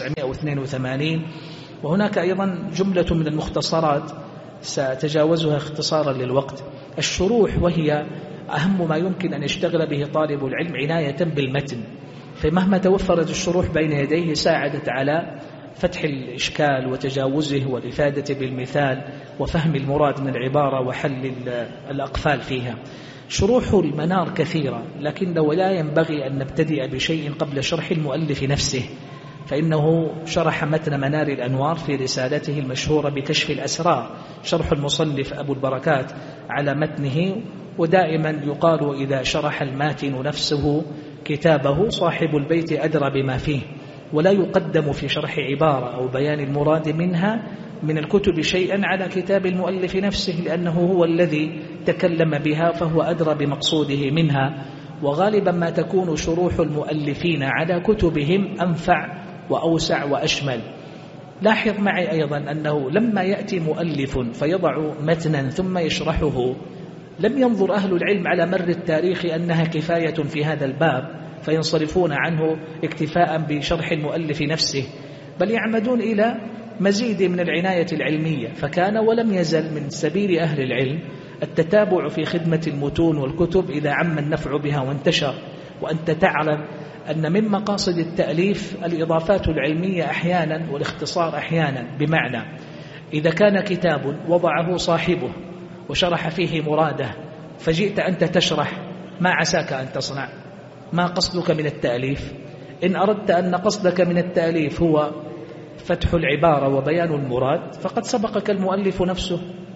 S1: 982. وهناك أيضا جملة من المختصرات سأتجاوزها اختصارا للوقت. الشروح وهي أهم ما يمكن أن يشتغل به طالب العلم عناية بالمتن، فمهما توفرت الشروح بين يديه ساعدت على فتح الإشكال وتجاوزه والإفادة بالمثال وفهم المراد من العبارة وحل الأقفال فيها. شروح المنار كثيرة، لكنه لا ينبغي أن نبتدئ بشيء قبل شرح المؤلف نفسه، فإنه شرح متن منار الأنوار في رسالته المشهورة بكشف الأسرار، شرح المصنف أبو البركات على متنه. ودائما يقال إذا شرح الماتن نفسه كتابه صاحب البيت أدرى بما فيه، ولا يقدم في شرح عبارة أو بيان المراد منها من الكتب شيئا على كتاب المؤلف نفسه، لأنه هو الذي تكلم بها فهو أدرى بمقصوده منها. وغالبا ما تكون شروح المؤلفين على كتبهم أنفع وأوسع وأشمل. لاحظ معي أيضا أنه لما يأتي مؤلف فيضع متنا ثم يشرحه لم ينظر أهل العلم على مر التاريخ أنها كفاية في هذا الباب فينصرفون عنه اكتفاء بشرح المؤلف نفسه، بل يعمدون إلى مزيد من العناية العلمية. فكان ولم يزل من سبيل أهل العلم التتابع في خدمة المتون والكتب إذا عم النفع بها وانتشر. وأنت تعلم أن من مقاصد التأليف الإضافات العلمية أحيانا والاختصار أحيانا، بمعنى إذا كان كتاب وضعه صاحبه وشرح فيه مراده فجئت أنت تشرح، ما عساك أن تصنع؟ ما قصدك من التأليف؟ إن أردت أن قصدك من التأليف هو فتح العبارة وبيان المراد فقد سبقك المؤلف نفسه.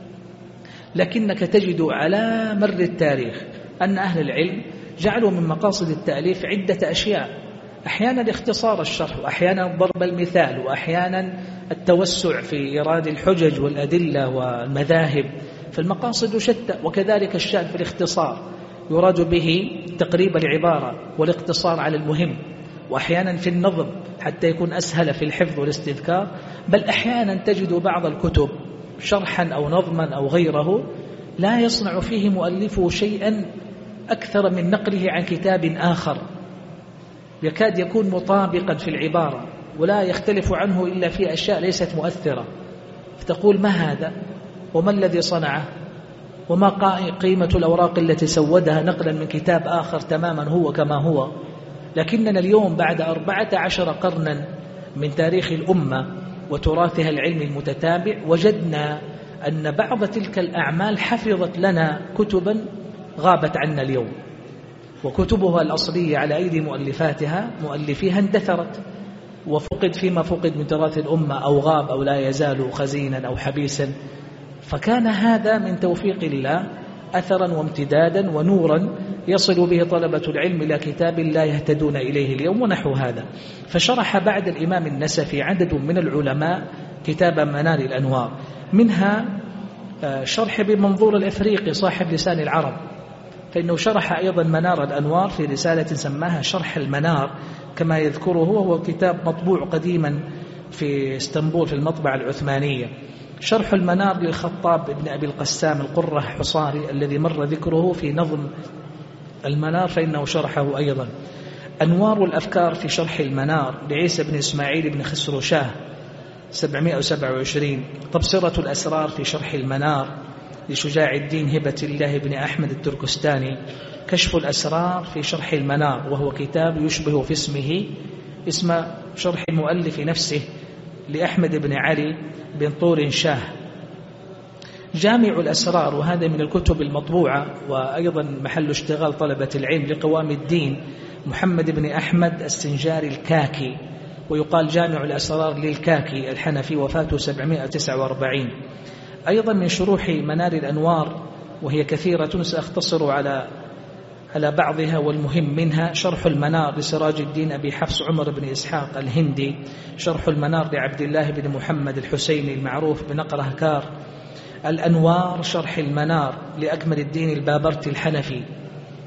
S1: لكنك تجد على مر التاريخ أن أهل العلم جعلوا من مقاصد التأليف عدة أشياء، أحيانا اختصار الشرح، وأحيانا ضرب المثال، وأحيانا التوسع في إيراد الحجج والأدلة والمذاهب، فالمقاصد شتى. وكذلك الشأن في الاختصار، يراد به تقريب العبارة والاقتصار على المهم، وأحيانا في النظم حتى يكون أسهل في الحفظ والاستذكار. بل أحيانا تجد بعض الكتب شرحا أو نظما أو غيره لا يصنع فيه مؤلفه شيئا أكثر من نقله عن كتاب آخر، يكاد يكون مطابقا في العبارة ولا يختلف عنه إلا في أشياء ليست مؤثرة، فتقول ما هذا وما الذي صنعه وما قيمة الأوراق التي سودها نقلا من كتاب آخر تماما هو كما هو. لكننا اليوم بعد 14 قرنا من تاريخ الأمة وتراثها العلمي المتتابع وجدنا أن بعض تلك الأعمال حفظت لنا كتبا غابت عنا اليوم، وكتبها الأصلية على أيدي مؤلفيها اندثرت وفقد فيما فقد من تراث الأمة، أو غاب أو لا يزال خزينا أو حبيسا. فكان هذا من توفيق الله أثرا وامتدادا ونورا يصل به طلبة العلم إلى كتاب لا يهتدون إليه اليوم ونحو هذا. فشرح بعد الإمام النسفي عدد من العلماء كتاب منار الأنوار، منها شرح بمنظور الإفريقي صاحب لسان العرب، فإنه شرح أيضا منار الأنوار في رسالة سماها شرح المنار كما يذكره، وهو كتاب مطبوع قديما في اسطنبول في المطبعة العثمانية. شرح المنار للخطاب ابن أبي القسام القرة حصاري الذي مر ذكره في نظم المنار فإنه شرحه أيضا. أنوار الأفكار في شرح المنار لعيسى بن إسماعيل بن خسروشاه 727. تبصرة الأسرار في شرح المنار لشجاع الدين هبة الله بن أحمد التركستاني. كشف الأسرار في شرح المنار، وهو كتاب يشبه في اسمه اسم شرح المؤلف نفسه لأحمد بن علي بن طور شاه. جامع الأسرار، وهذا من الكتب المطبوعة وأيضا محل اشتغال طلبة العلم لقوام الدين محمد بن أحمد السنجاري الكاكي، ويقال جامع الأسرار للكاكي الحنفي، وفاته 749. أيضا من شروح منار الأنوار وهي كثيرة سأختصر على بعضها والمهم منها: شرح المنار لسراج الدين أبي حفص عمر بن إسحاق الهندي، شرح المنار لعبد الله بن محمد الحسيني المعروف بنقره كار، الأنوار شرح المنار لأكمل الدين البابرتي الحنفي،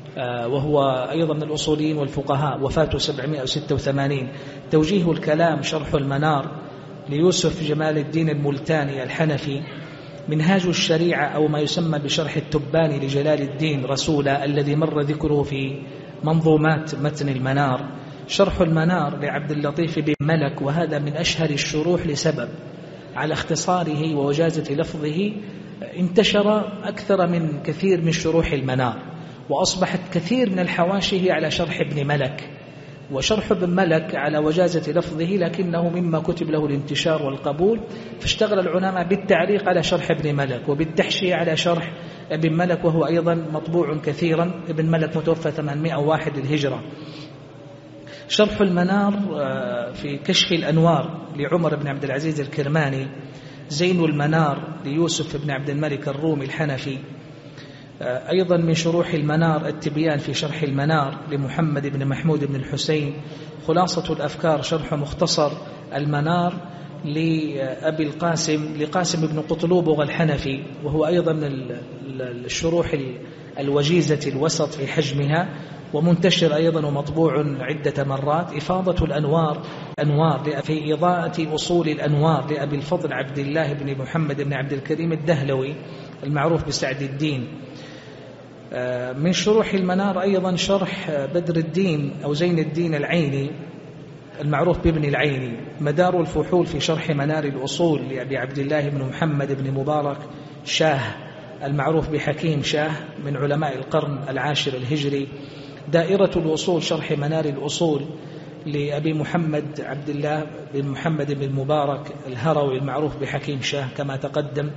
S1: وهو أيضا من الأصوليين والفقهاء، وفاته 786. توجيه الكلام شرح المنار ليوسف جمال الدين الملتاني الحنفي. منهاج الشريعة أو ما يسمى بشرح التباني لجلال الدين رسولا الذي مر ذكره في منظومات متن المنار. شرح المنار لعبد اللطيف بن ملك، وهذا من أشهر الشروح لسبب على اختصاره ووجازة لفظه انتشر أكثر من كثير من شروح المنار، وأصبحت كثير من الحواشي على شرح ابن ملك، وشرح ابن ملك على وجازة لفظه لكنه مما كتب له الانتشار والقبول، فاشتغل العلماء بالتعليق على شرح ابن ملك وبالتحشية على شرح ابن ملك، وهو أيضا مطبوع كثيرا. ابن ملك متوفى 801 للهجرة. شرح المنار في كشف الأنوار لعمر بن عبد العزيز الكرماني. زين المنار ليوسف بن عبد الملك الرومي الحنفي. أيضا من شروح المنار التبيان في شرح المنار لمحمد بن محمود بن الحسين. خلاصة الأفكار شرح مختصر المنار لأبي القاسم لقاسم بن قطلوبغ الحنفي، وهو أيضا من الشروح الوجيزة الوسط في حجمها، ومنتشر أيضا ومطبوع عدة مرات. إفاضة الأنوار في إضاءة أصول الأنوار لأبي الفضل عبد الله بن محمد بن عبد الكريم الدهلوي المعروف بسعد الدين. من شروح المنار أيضا شرح بدر الدين أو زين الدين العيني المعروف بابن العيني. مدار الفحول في شرح منار الأصول لأبي عبد الله بن محمد بن مبارك شاه المعروف بحكيم شاه من علماء القرن العاشر الهجري. دائرة الأصول شرح منار الأصول لأبي محمد عبد الله بن محمد بن المبارك الهروي المعروف بحكيم شاه كما تقدم.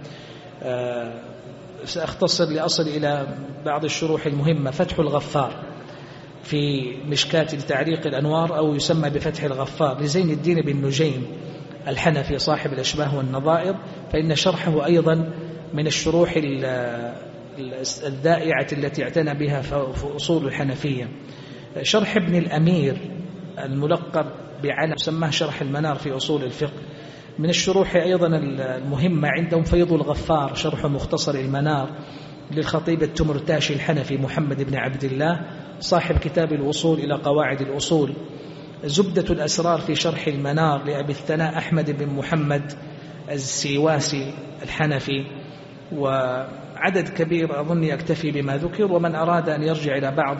S1: سأختصر لأصل إلى بعض الشروح المهمة. فتح الغفار في مشكاة تعريق الأنوار أو يسمى بفتح الغفار لزين الدين بن نجيم الحنفي صاحب الأشباه والنظائر، فإن شرحه أيضا من الشروح الدائعة التي اعتنى بها في أصول الحنفية. شرح ابن الأمير الملقب بعلم سماه شرح المنار في أصول الفقه. من الشروح أيضا المهمة عندهم فيض الغفار شرح مختصر المنار للخطيب التمرتاشي الحنفي محمد بن عبد الله صاحب كتاب الوصول إلى قواعد الأصول. زبدة الأسرار في شرح المنار لأبي الثناء أحمد بن محمد السيواسي الحنفي. وعدد كبير أظني أكتفي بما ذكر، ومن أراد أن يرجع إلى بعض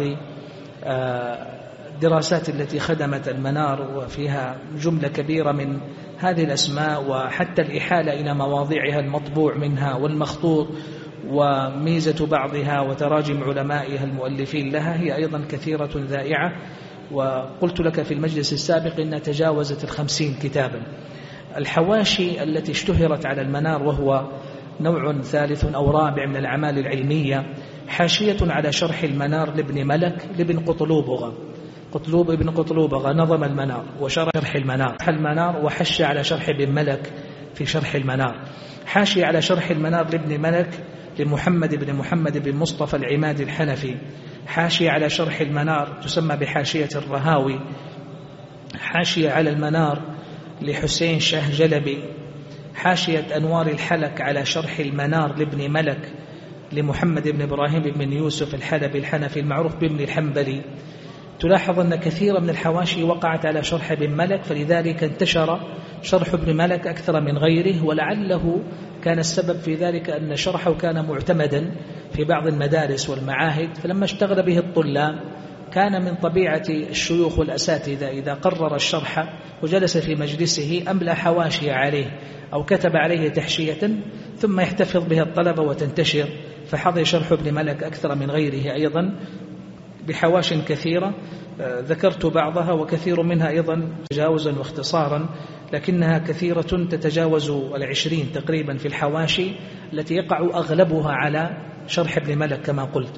S1: الدراسات التي خدمت المنار وفيها جملة كبيرة من هذه الأسماء، وحتى الإحالة إلى مواضيعها المطبوع منها والمخطوط وميزة بعضها وتراجم علمائها المؤلفين لها هي أيضا كثيرة ذائعة. وقلت لك في المجلس السابق إن تجاوزت 50 كتابا. الحواشي التي اشتهرت على المنار وهو نوع ثالث أو رابع من الأعمال العلمية. حاشية على شرح المنار لابن ملك لابن قطلوبغ. ابن قطلوبغ نظم المنار وشرح المنار وحش على شرح ابن ملك في شرح المنار. حاشية على شرح المنار لابن ملك لمحمد بن محمد بن مصطفى العماد الحنفي. حاشية على شرح المنار تسمى بحاشية الرهاوي. حاشية على المنار لحسين شاه جلبي. حاشية أنوار الحلك على شرح المنار لابن ملك لمحمد بن إبراهيم بن يوسف الحلبي الحنفي المعروف بابن الحنبلي. تلاحظ أن كثيرا من الحواشي وقعت على شرح ابن ملك، فلذلك انتشر شرح ابن ملك أكثر من غيره، ولعله كان السبب في ذلك أن شرحه كان معتمدا في بعض المدارس والمعاهد، فلما اشتغل به الطلاب كان من طبيعة الشيوخ والأساتذة إذا قرر الشرح وجلس في مجلسه أملى حواشي عليه أو كتب عليه تحشية ثم يحتفظ بها الطلبة وتنتشر. فحظي شرح ابن ملك أكثر من غيره أيضا بحواش كثيرة ذكرت بعضها، وكثير منها أيضا تجاوزا واختصارا، لكنها كثيرة تتجاوز 20 تقريبا في الحواشي التي يقع أغلبها على شرح ابن ملك كما قلت.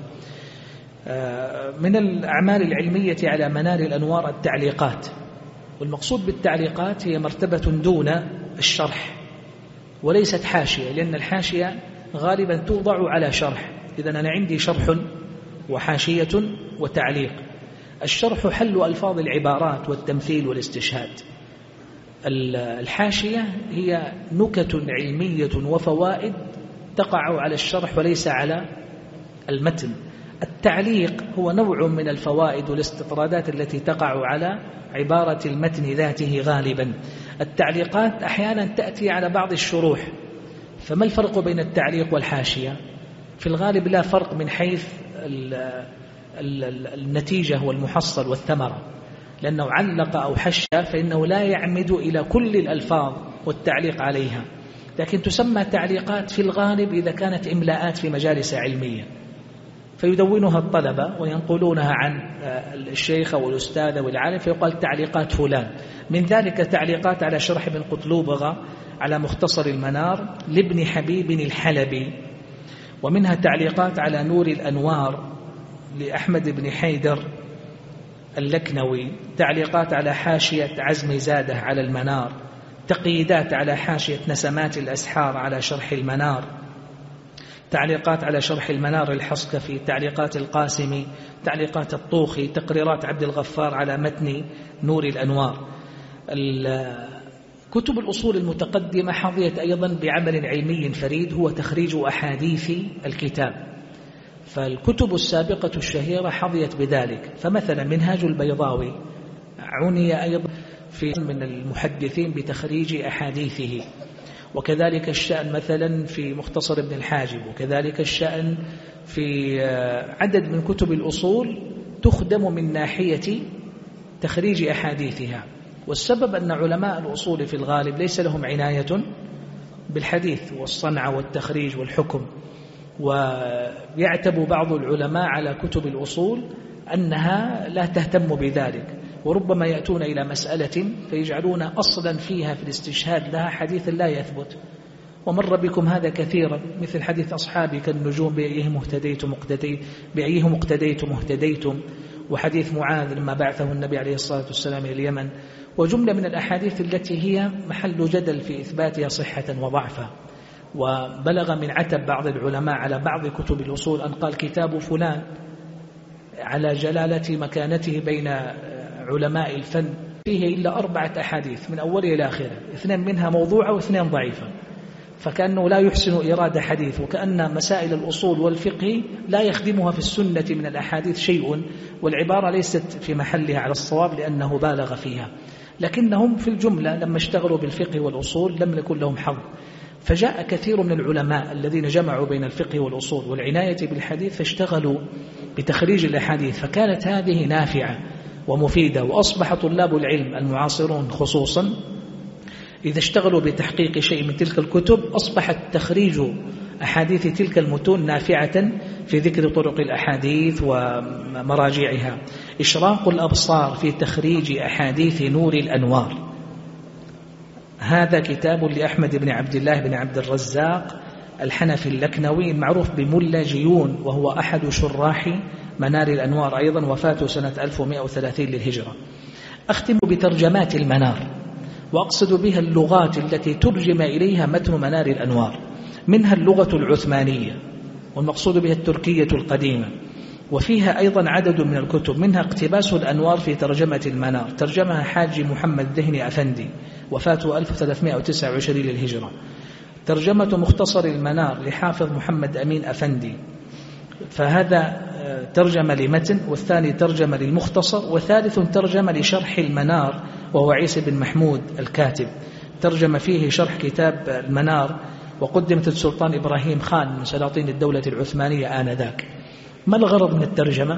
S1: من الأعمال العلمية على منار الأنوار التعليقات، والمقصود بالتعليقات هي مرتبة دون الشرح وليست حاشية، لأن الحاشية غالبا توضع على شرح. إذن أنا عندي شرح وحاشية وتعليق. الشرح حل ألفاظ العبارات والتمثيل والاستشهاد. الحاشية هي نكت علمية وفوائد تقع على الشرح وليس على المتن. التعليق هو نوع من الفوائد والاستطرادات التي تقع على عبارة المتن ذاته غالبا. التعليقات أحيانا تأتي على بعض الشروح، فما الفرق بين التعليق والحاشية؟ في الغالب لا فرق من حيث النتيجة والمحصل والثمرة، لأنه علق أو حشى فإنه لا يعمد إلى كل الألفاظ والتعليق عليها، لكن تسمى تعليقات في الغالب إذا كانت إملاءات في مجالس علمية، فيدونها الطلبة وينقلونها عن الشيخ والأستاذ والعالم فيقال تعليقات فلان. من ذلك تعليقات على شرح ابن قطلوبغة على مختصر المنار لابن حبيب الحلبي، ومنها تعليقات على نور الأنوار لأحمد بن حيدر اللكنوي، تعليقات على حاشية عزم زاده على المنار، تقييدات على حاشية نسمات الأسحار على شرح المنار، تعليقات على شرح المنار الحصكفي، تعليقات القاسمي، تعليقات الطوخي، تقريرات عبد الغفار على متن نور الأنوار. كتب الأصول المتقدمة حظيت أيضا بعمل علمي فريد هو تخريج أحاديث الكتاب، فالكتب السابقة الشهيرة حظيت بذلك. فمثلا منهاج البيضاوي عني أيضا في من المحدثين بتخريج أحاديثه، وكذلك الشأن مثلا في مختصر ابن الحاجب، وكذلك الشأن في عدد من كتب الأصول تخدم من ناحية تخريج أحاديثها. والسبب أن علماء الأصول في الغالب ليس لهم عناية بالحديث والصنعة والتخريج والحكم، ويعتب بعض العلماء على كتب الأصول أنها لا تهتم بذلك، وربما يأتون إلى مسألة فيجعلون أصلا فيها في الاستشهاد لها حديث لا يثبت، ومر بكم هذا كثيرا، مثل حديث أصحابي كالنجوم بأيهم اقتديتم اهتديتم، وحديث معاذ لما بعثه النبي عليه الصلاة والسلام إلى اليمن، وجملة من الأحاديث التي هي محل جدل في إثباتها صحة وضعفا. وبلغ من عتب بعض العلماء على بعض كتب الأصول أن قال كتاب فلان على جلالة مكانته بين علماء الفن فيه إلا 4 أحاديث من أوله إلى آخره، 2 منها موضوعة و2 ضعيفة، فكأنه لا يحسن إرادة حديث، وكأن مسائل الأصول والفقه لا يخدمها في السنة من الأحاديث شيء، والعبارة ليست في محلها على الصواب لأنه بالغ فيها. لكنهم في الجملة لما اشتغلوا بالفقه والأصول لم يكن لهم حظ، فجاء كثير من العلماء الذين جمعوا بين الفقه والأصول والعناية بالحديث فاشتغلوا بتخريج الأحاديث، فكانت هذه نافعة ومفيدة. وأصبح طلاب العلم المعاصرون خصوصا إذا اشتغلوا بتحقيق شيء من تلك الكتب أصبحت تخريج أحاديث تلك المتون نافعة في ذكر طرق الأحاديث ومراجعها. إشراق الأبصار في تخريج أحاديث نور الأنوار، هذا كتاب لأحمد بن عبد الله بن عبد الرزاق الحنفي اللكنوي المعروف بملا جيون، وهو أحد شراح منار الأنوار أيضا، وفاته سنة 1130 للهجرة. أختم بترجمات المنار، وأقصد بها اللغات التي ترجم إليها متن منار الأنوار، منها اللغة العثمانية والمقصود بها التركية القديمة، وفيها أيضا عدد من الكتب، منها اقتباس الأنوار في ترجمة المنار، ترجمها حاج محمد ذهني أفندي، وفاته 1329 للهجرة. ترجمة مختصر المنار لحافظ محمد أمين أفندي، فهذا ترجمة لمتن، والثاني ترجمة للمختصر، وثالث ترجمة لشرح المنار وهو عيسى بن محمود الكاتب، ترجم فيه شرح كتاب المنار، وقدمت السلطان إبراهيم خان من سلاطين الدولة العثمانية آنذاك. ما الغرض من الترجمة؟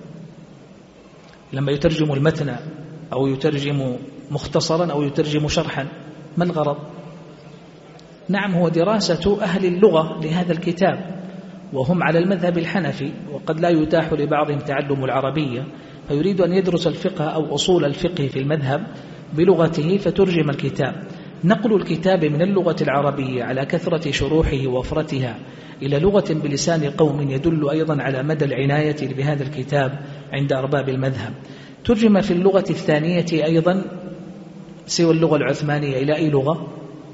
S1: لما يترجم المتن أو يترجم مختصرا أو يترجم شرحا، ما الغرض؟ نعم، هو دراسة أهل اللغة لهذا الكتاب، وهم على المذهب الحنفي، وقد لا يتاح لبعضهم تعلم العربية، فيريد أن يدرس الفقه أو أصول الفقه في المذهب بلغته فترجم الكتاب. نقل الكتاب من اللغة العربية على كثرة شروحه ووفرتها إلى لغة بلسان قوم يدل أيضا على مدى العناية بهذا الكتاب عند أرباب المذهب. ترجم في اللغة الثانية أيضا سوى اللغة العثمانية إلى أي لغة؟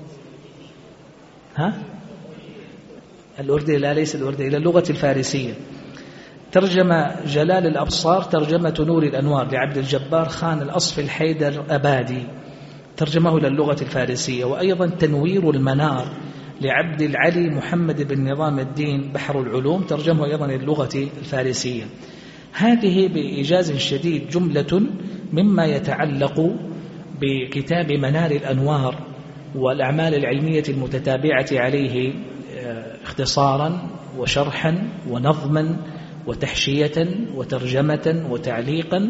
S1: الأردية، لا ليس الأردية، إلى اللغة الفارسية. ترجم جلال الأبصار ترجمة نور الأنوار لعبد الجبار خان الأصف الحيدر أبادي، ترجمه إلى اللغة الفارسية. وأيضا تنوير المنار لعبد العلي محمد بن نظام الدين بحر العلوم، ترجمه أيضا اللغة الفارسية. هذه بإيجاز شديد جملة مما يتعلق بكتاب منار الأنوار والأعمال العلمية المتتابعة عليه اختصارا وشرحا ونظما وتحشية وترجمة وتعليقا،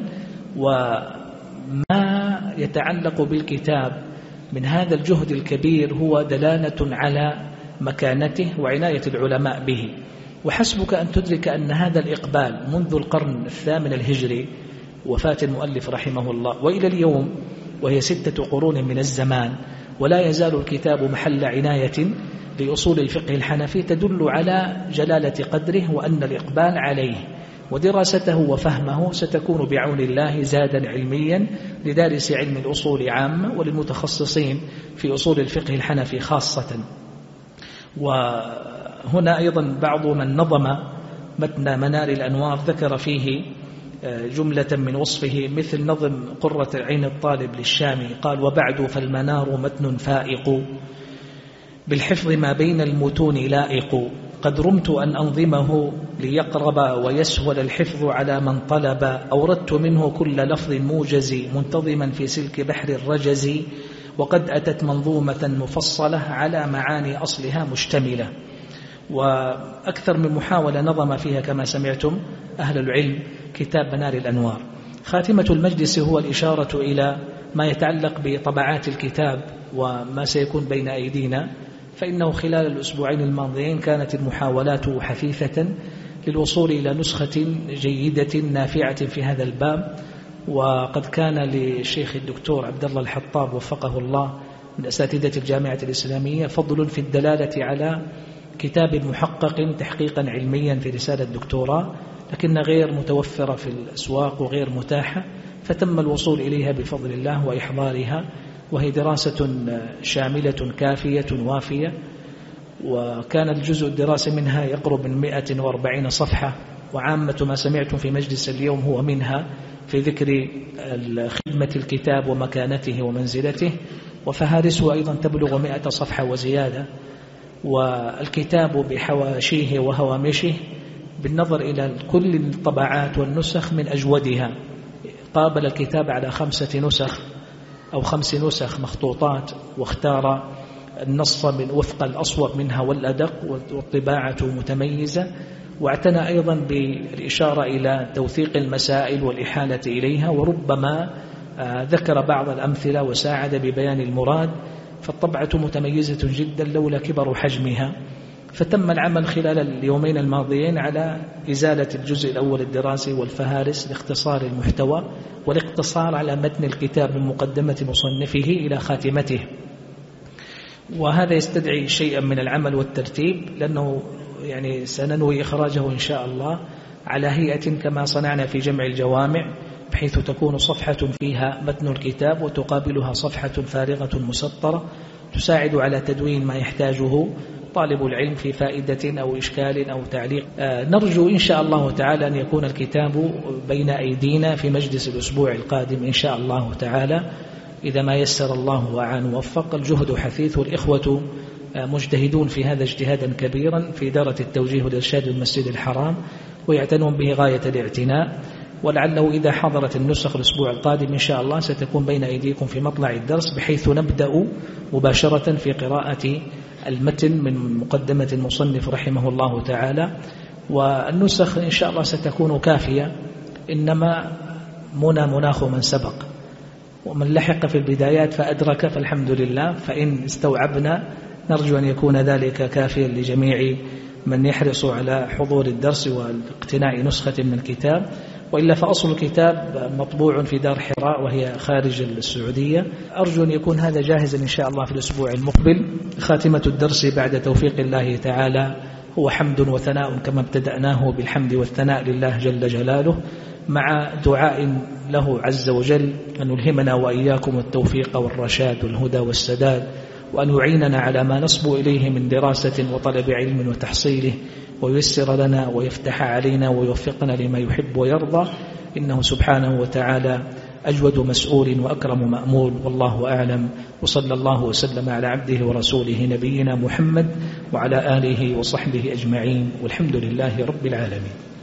S1: وما يتعلق بالكتاب من هذا الجهد الكبير هو دلالة على مكانته وعناية العلماء به. وحسبك أن تدرك أن هذا الإقبال منذ القرن الثامن الهجري وفاة المؤلف رحمه الله وإلى اليوم، وهي 6 قرون من الزمان، ولا يزال الكتاب محل عناية لأصول الفقه الحنفي، تدل على جلالة قدره وأن الإقبال عليه ودراسته وفهمه ستكون بعون الله زادا علميا لدارس علم الأصول عامة وللمتخصصين في أصول الفقه الحنفي خاصة. وهنا أيضا بعض من نظم متن منار الأنوار ذكر فيه جملة من وصفه، مثل نظم قرة عين الطالب للشامي، قال: وبعد فالمنار متن فائق بالحفظ ما بين المتون لائق، قد رمت أن أنظمه ليقرب ويسهل الحفظ على من طلب، أوردت منه كل لفظ موجز منتظما في سلك بحر الرجز، وقد أتت منظومة مفصلة على معاني أصلها مشتملة. وأكثر من محاولة نظم فيها كما سمعتم أهل العلم كتاب منار الأنوار. خاتمة المجلس هو الإشارة إلى ما يتعلق بطبعات الكتاب وما سيكون بين أيدينا، فإنه خلال الأسبوعين الماضيين كانت المحاولات حثيثة للوصول إلى نسخة جيدة نافعة في هذا الباب، وقد كان للشيخ الدكتور عبد الله الحطاب وفقه الله من أساتذة الجامعة الإسلامية فضل في الدلالة على كتاب محقق تحقيقا علميا في رسالة دكتوراه، لكن غير متوفرة في الأسواق وغير متاحة، فتم الوصول إليها بفضل الله وإحضارها، وهي دراسة شاملة كافية وافية. وكان الجزء الدراسي منها يقرب من 140 صفحة، وعامة ما سمعتم في مجلس اليوم هو منها في ذكر خدمة الكتاب ومكانته ومنزلته، وفهارسه أيضا تبلغ 100 صفحة وزيادة. والكتاب بحواشيه وهوامشه بالنظر إلى كل الطبعات والنسخ من أجودها، قابل الكتاب على 5 نسخ أو 5 نسخ مخطوطات، واختار النص من وفق الأصوب منها والأدق، والطباعة متميزة، واعتنى أيضا بالإشارة إلى توثيق المسائل والإحالة إليها، وربما ذكر بعض الأمثلة وساعد ببيان المراد، فالطبعة متميزة جدا لولا كبر حجمها. فتم العمل خلال اليومين الماضيين على إزالة الجزء الأول الدراسي والفهارس لاختصار المحتوى والاقتصار على متن الكتاب من مقدمة مصنفه إلى خاتمته، وهذا يستدعي شيئا من العمل والترتيب، لأنه يعني سننوي إخراجه إن شاء الله على هيئة كما صنعنا في جمع الجوامع، بحيث تكون صفحة فيها متن الكتاب وتقابلها صفحة فارغة مسطرة تساعد على تدوين ما يحتاجه طالب العلم في فائدة أو إشكال أو تعليق. نرجو إن شاء الله تعالى أن يكون الكتاب بين أيدينا في مجلس الأسبوع القادم إن شاء الله تعالى، إذا ما يسر الله وعان ووفق. الجهد حثيث، والإخوة مجتهدون في هذا اجتهادا كبيرا في إدارة التوجيه والإرشاد المسجد الحرام، ويعتنون به غاية الاعتناء، ولعله إذا حضرت النسخ الأسبوع القادم إن شاء الله ستكون بين أيديكم في مطلع الدرس، بحيث نبدأ مباشرة في قراءة المتن من مقدمة المصنف رحمه الله تعالى. والنسخ إن شاء الله ستكون كافية، إنما مناخ من سبق، ومن لحق في البدايات فأدرك فالحمد لله، فإن استوعبنا نرجو أن يكون ذلك كافيا لجميع من يحرص على حضور الدرس واقتناء نسخة من الكتاب. وإلا فأصل الكتاب مطبوع في دار حراء وهي خارج السعودية. أرجو أن يكون هذا جاهزا إن شاء الله في الأسبوع المقبل. خاتمة الدرس بعد توفيق الله تعالى هو حمد وثناء كما ابتدأناه بالحمد والثناء لله جل جلاله، مع دعاء له عز وجل أن يلهمنا وإياكم التوفيق والرشاد والهدى والسداد، وأن يعيننا على ما نصبو إليه من دراسة وطلب علم وتحصيله، وييسر لنا ويفتح علينا ويوفقنا لما يحب ويرضى، إنه سبحانه وتعالى أجود مسؤول وأكرم مأمول، والله أعلم. وصلى الله وسلم على عبده ورسوله نبينا محمد وعلى آله وصحبه أجمعين، والحمد لله رب العالمين.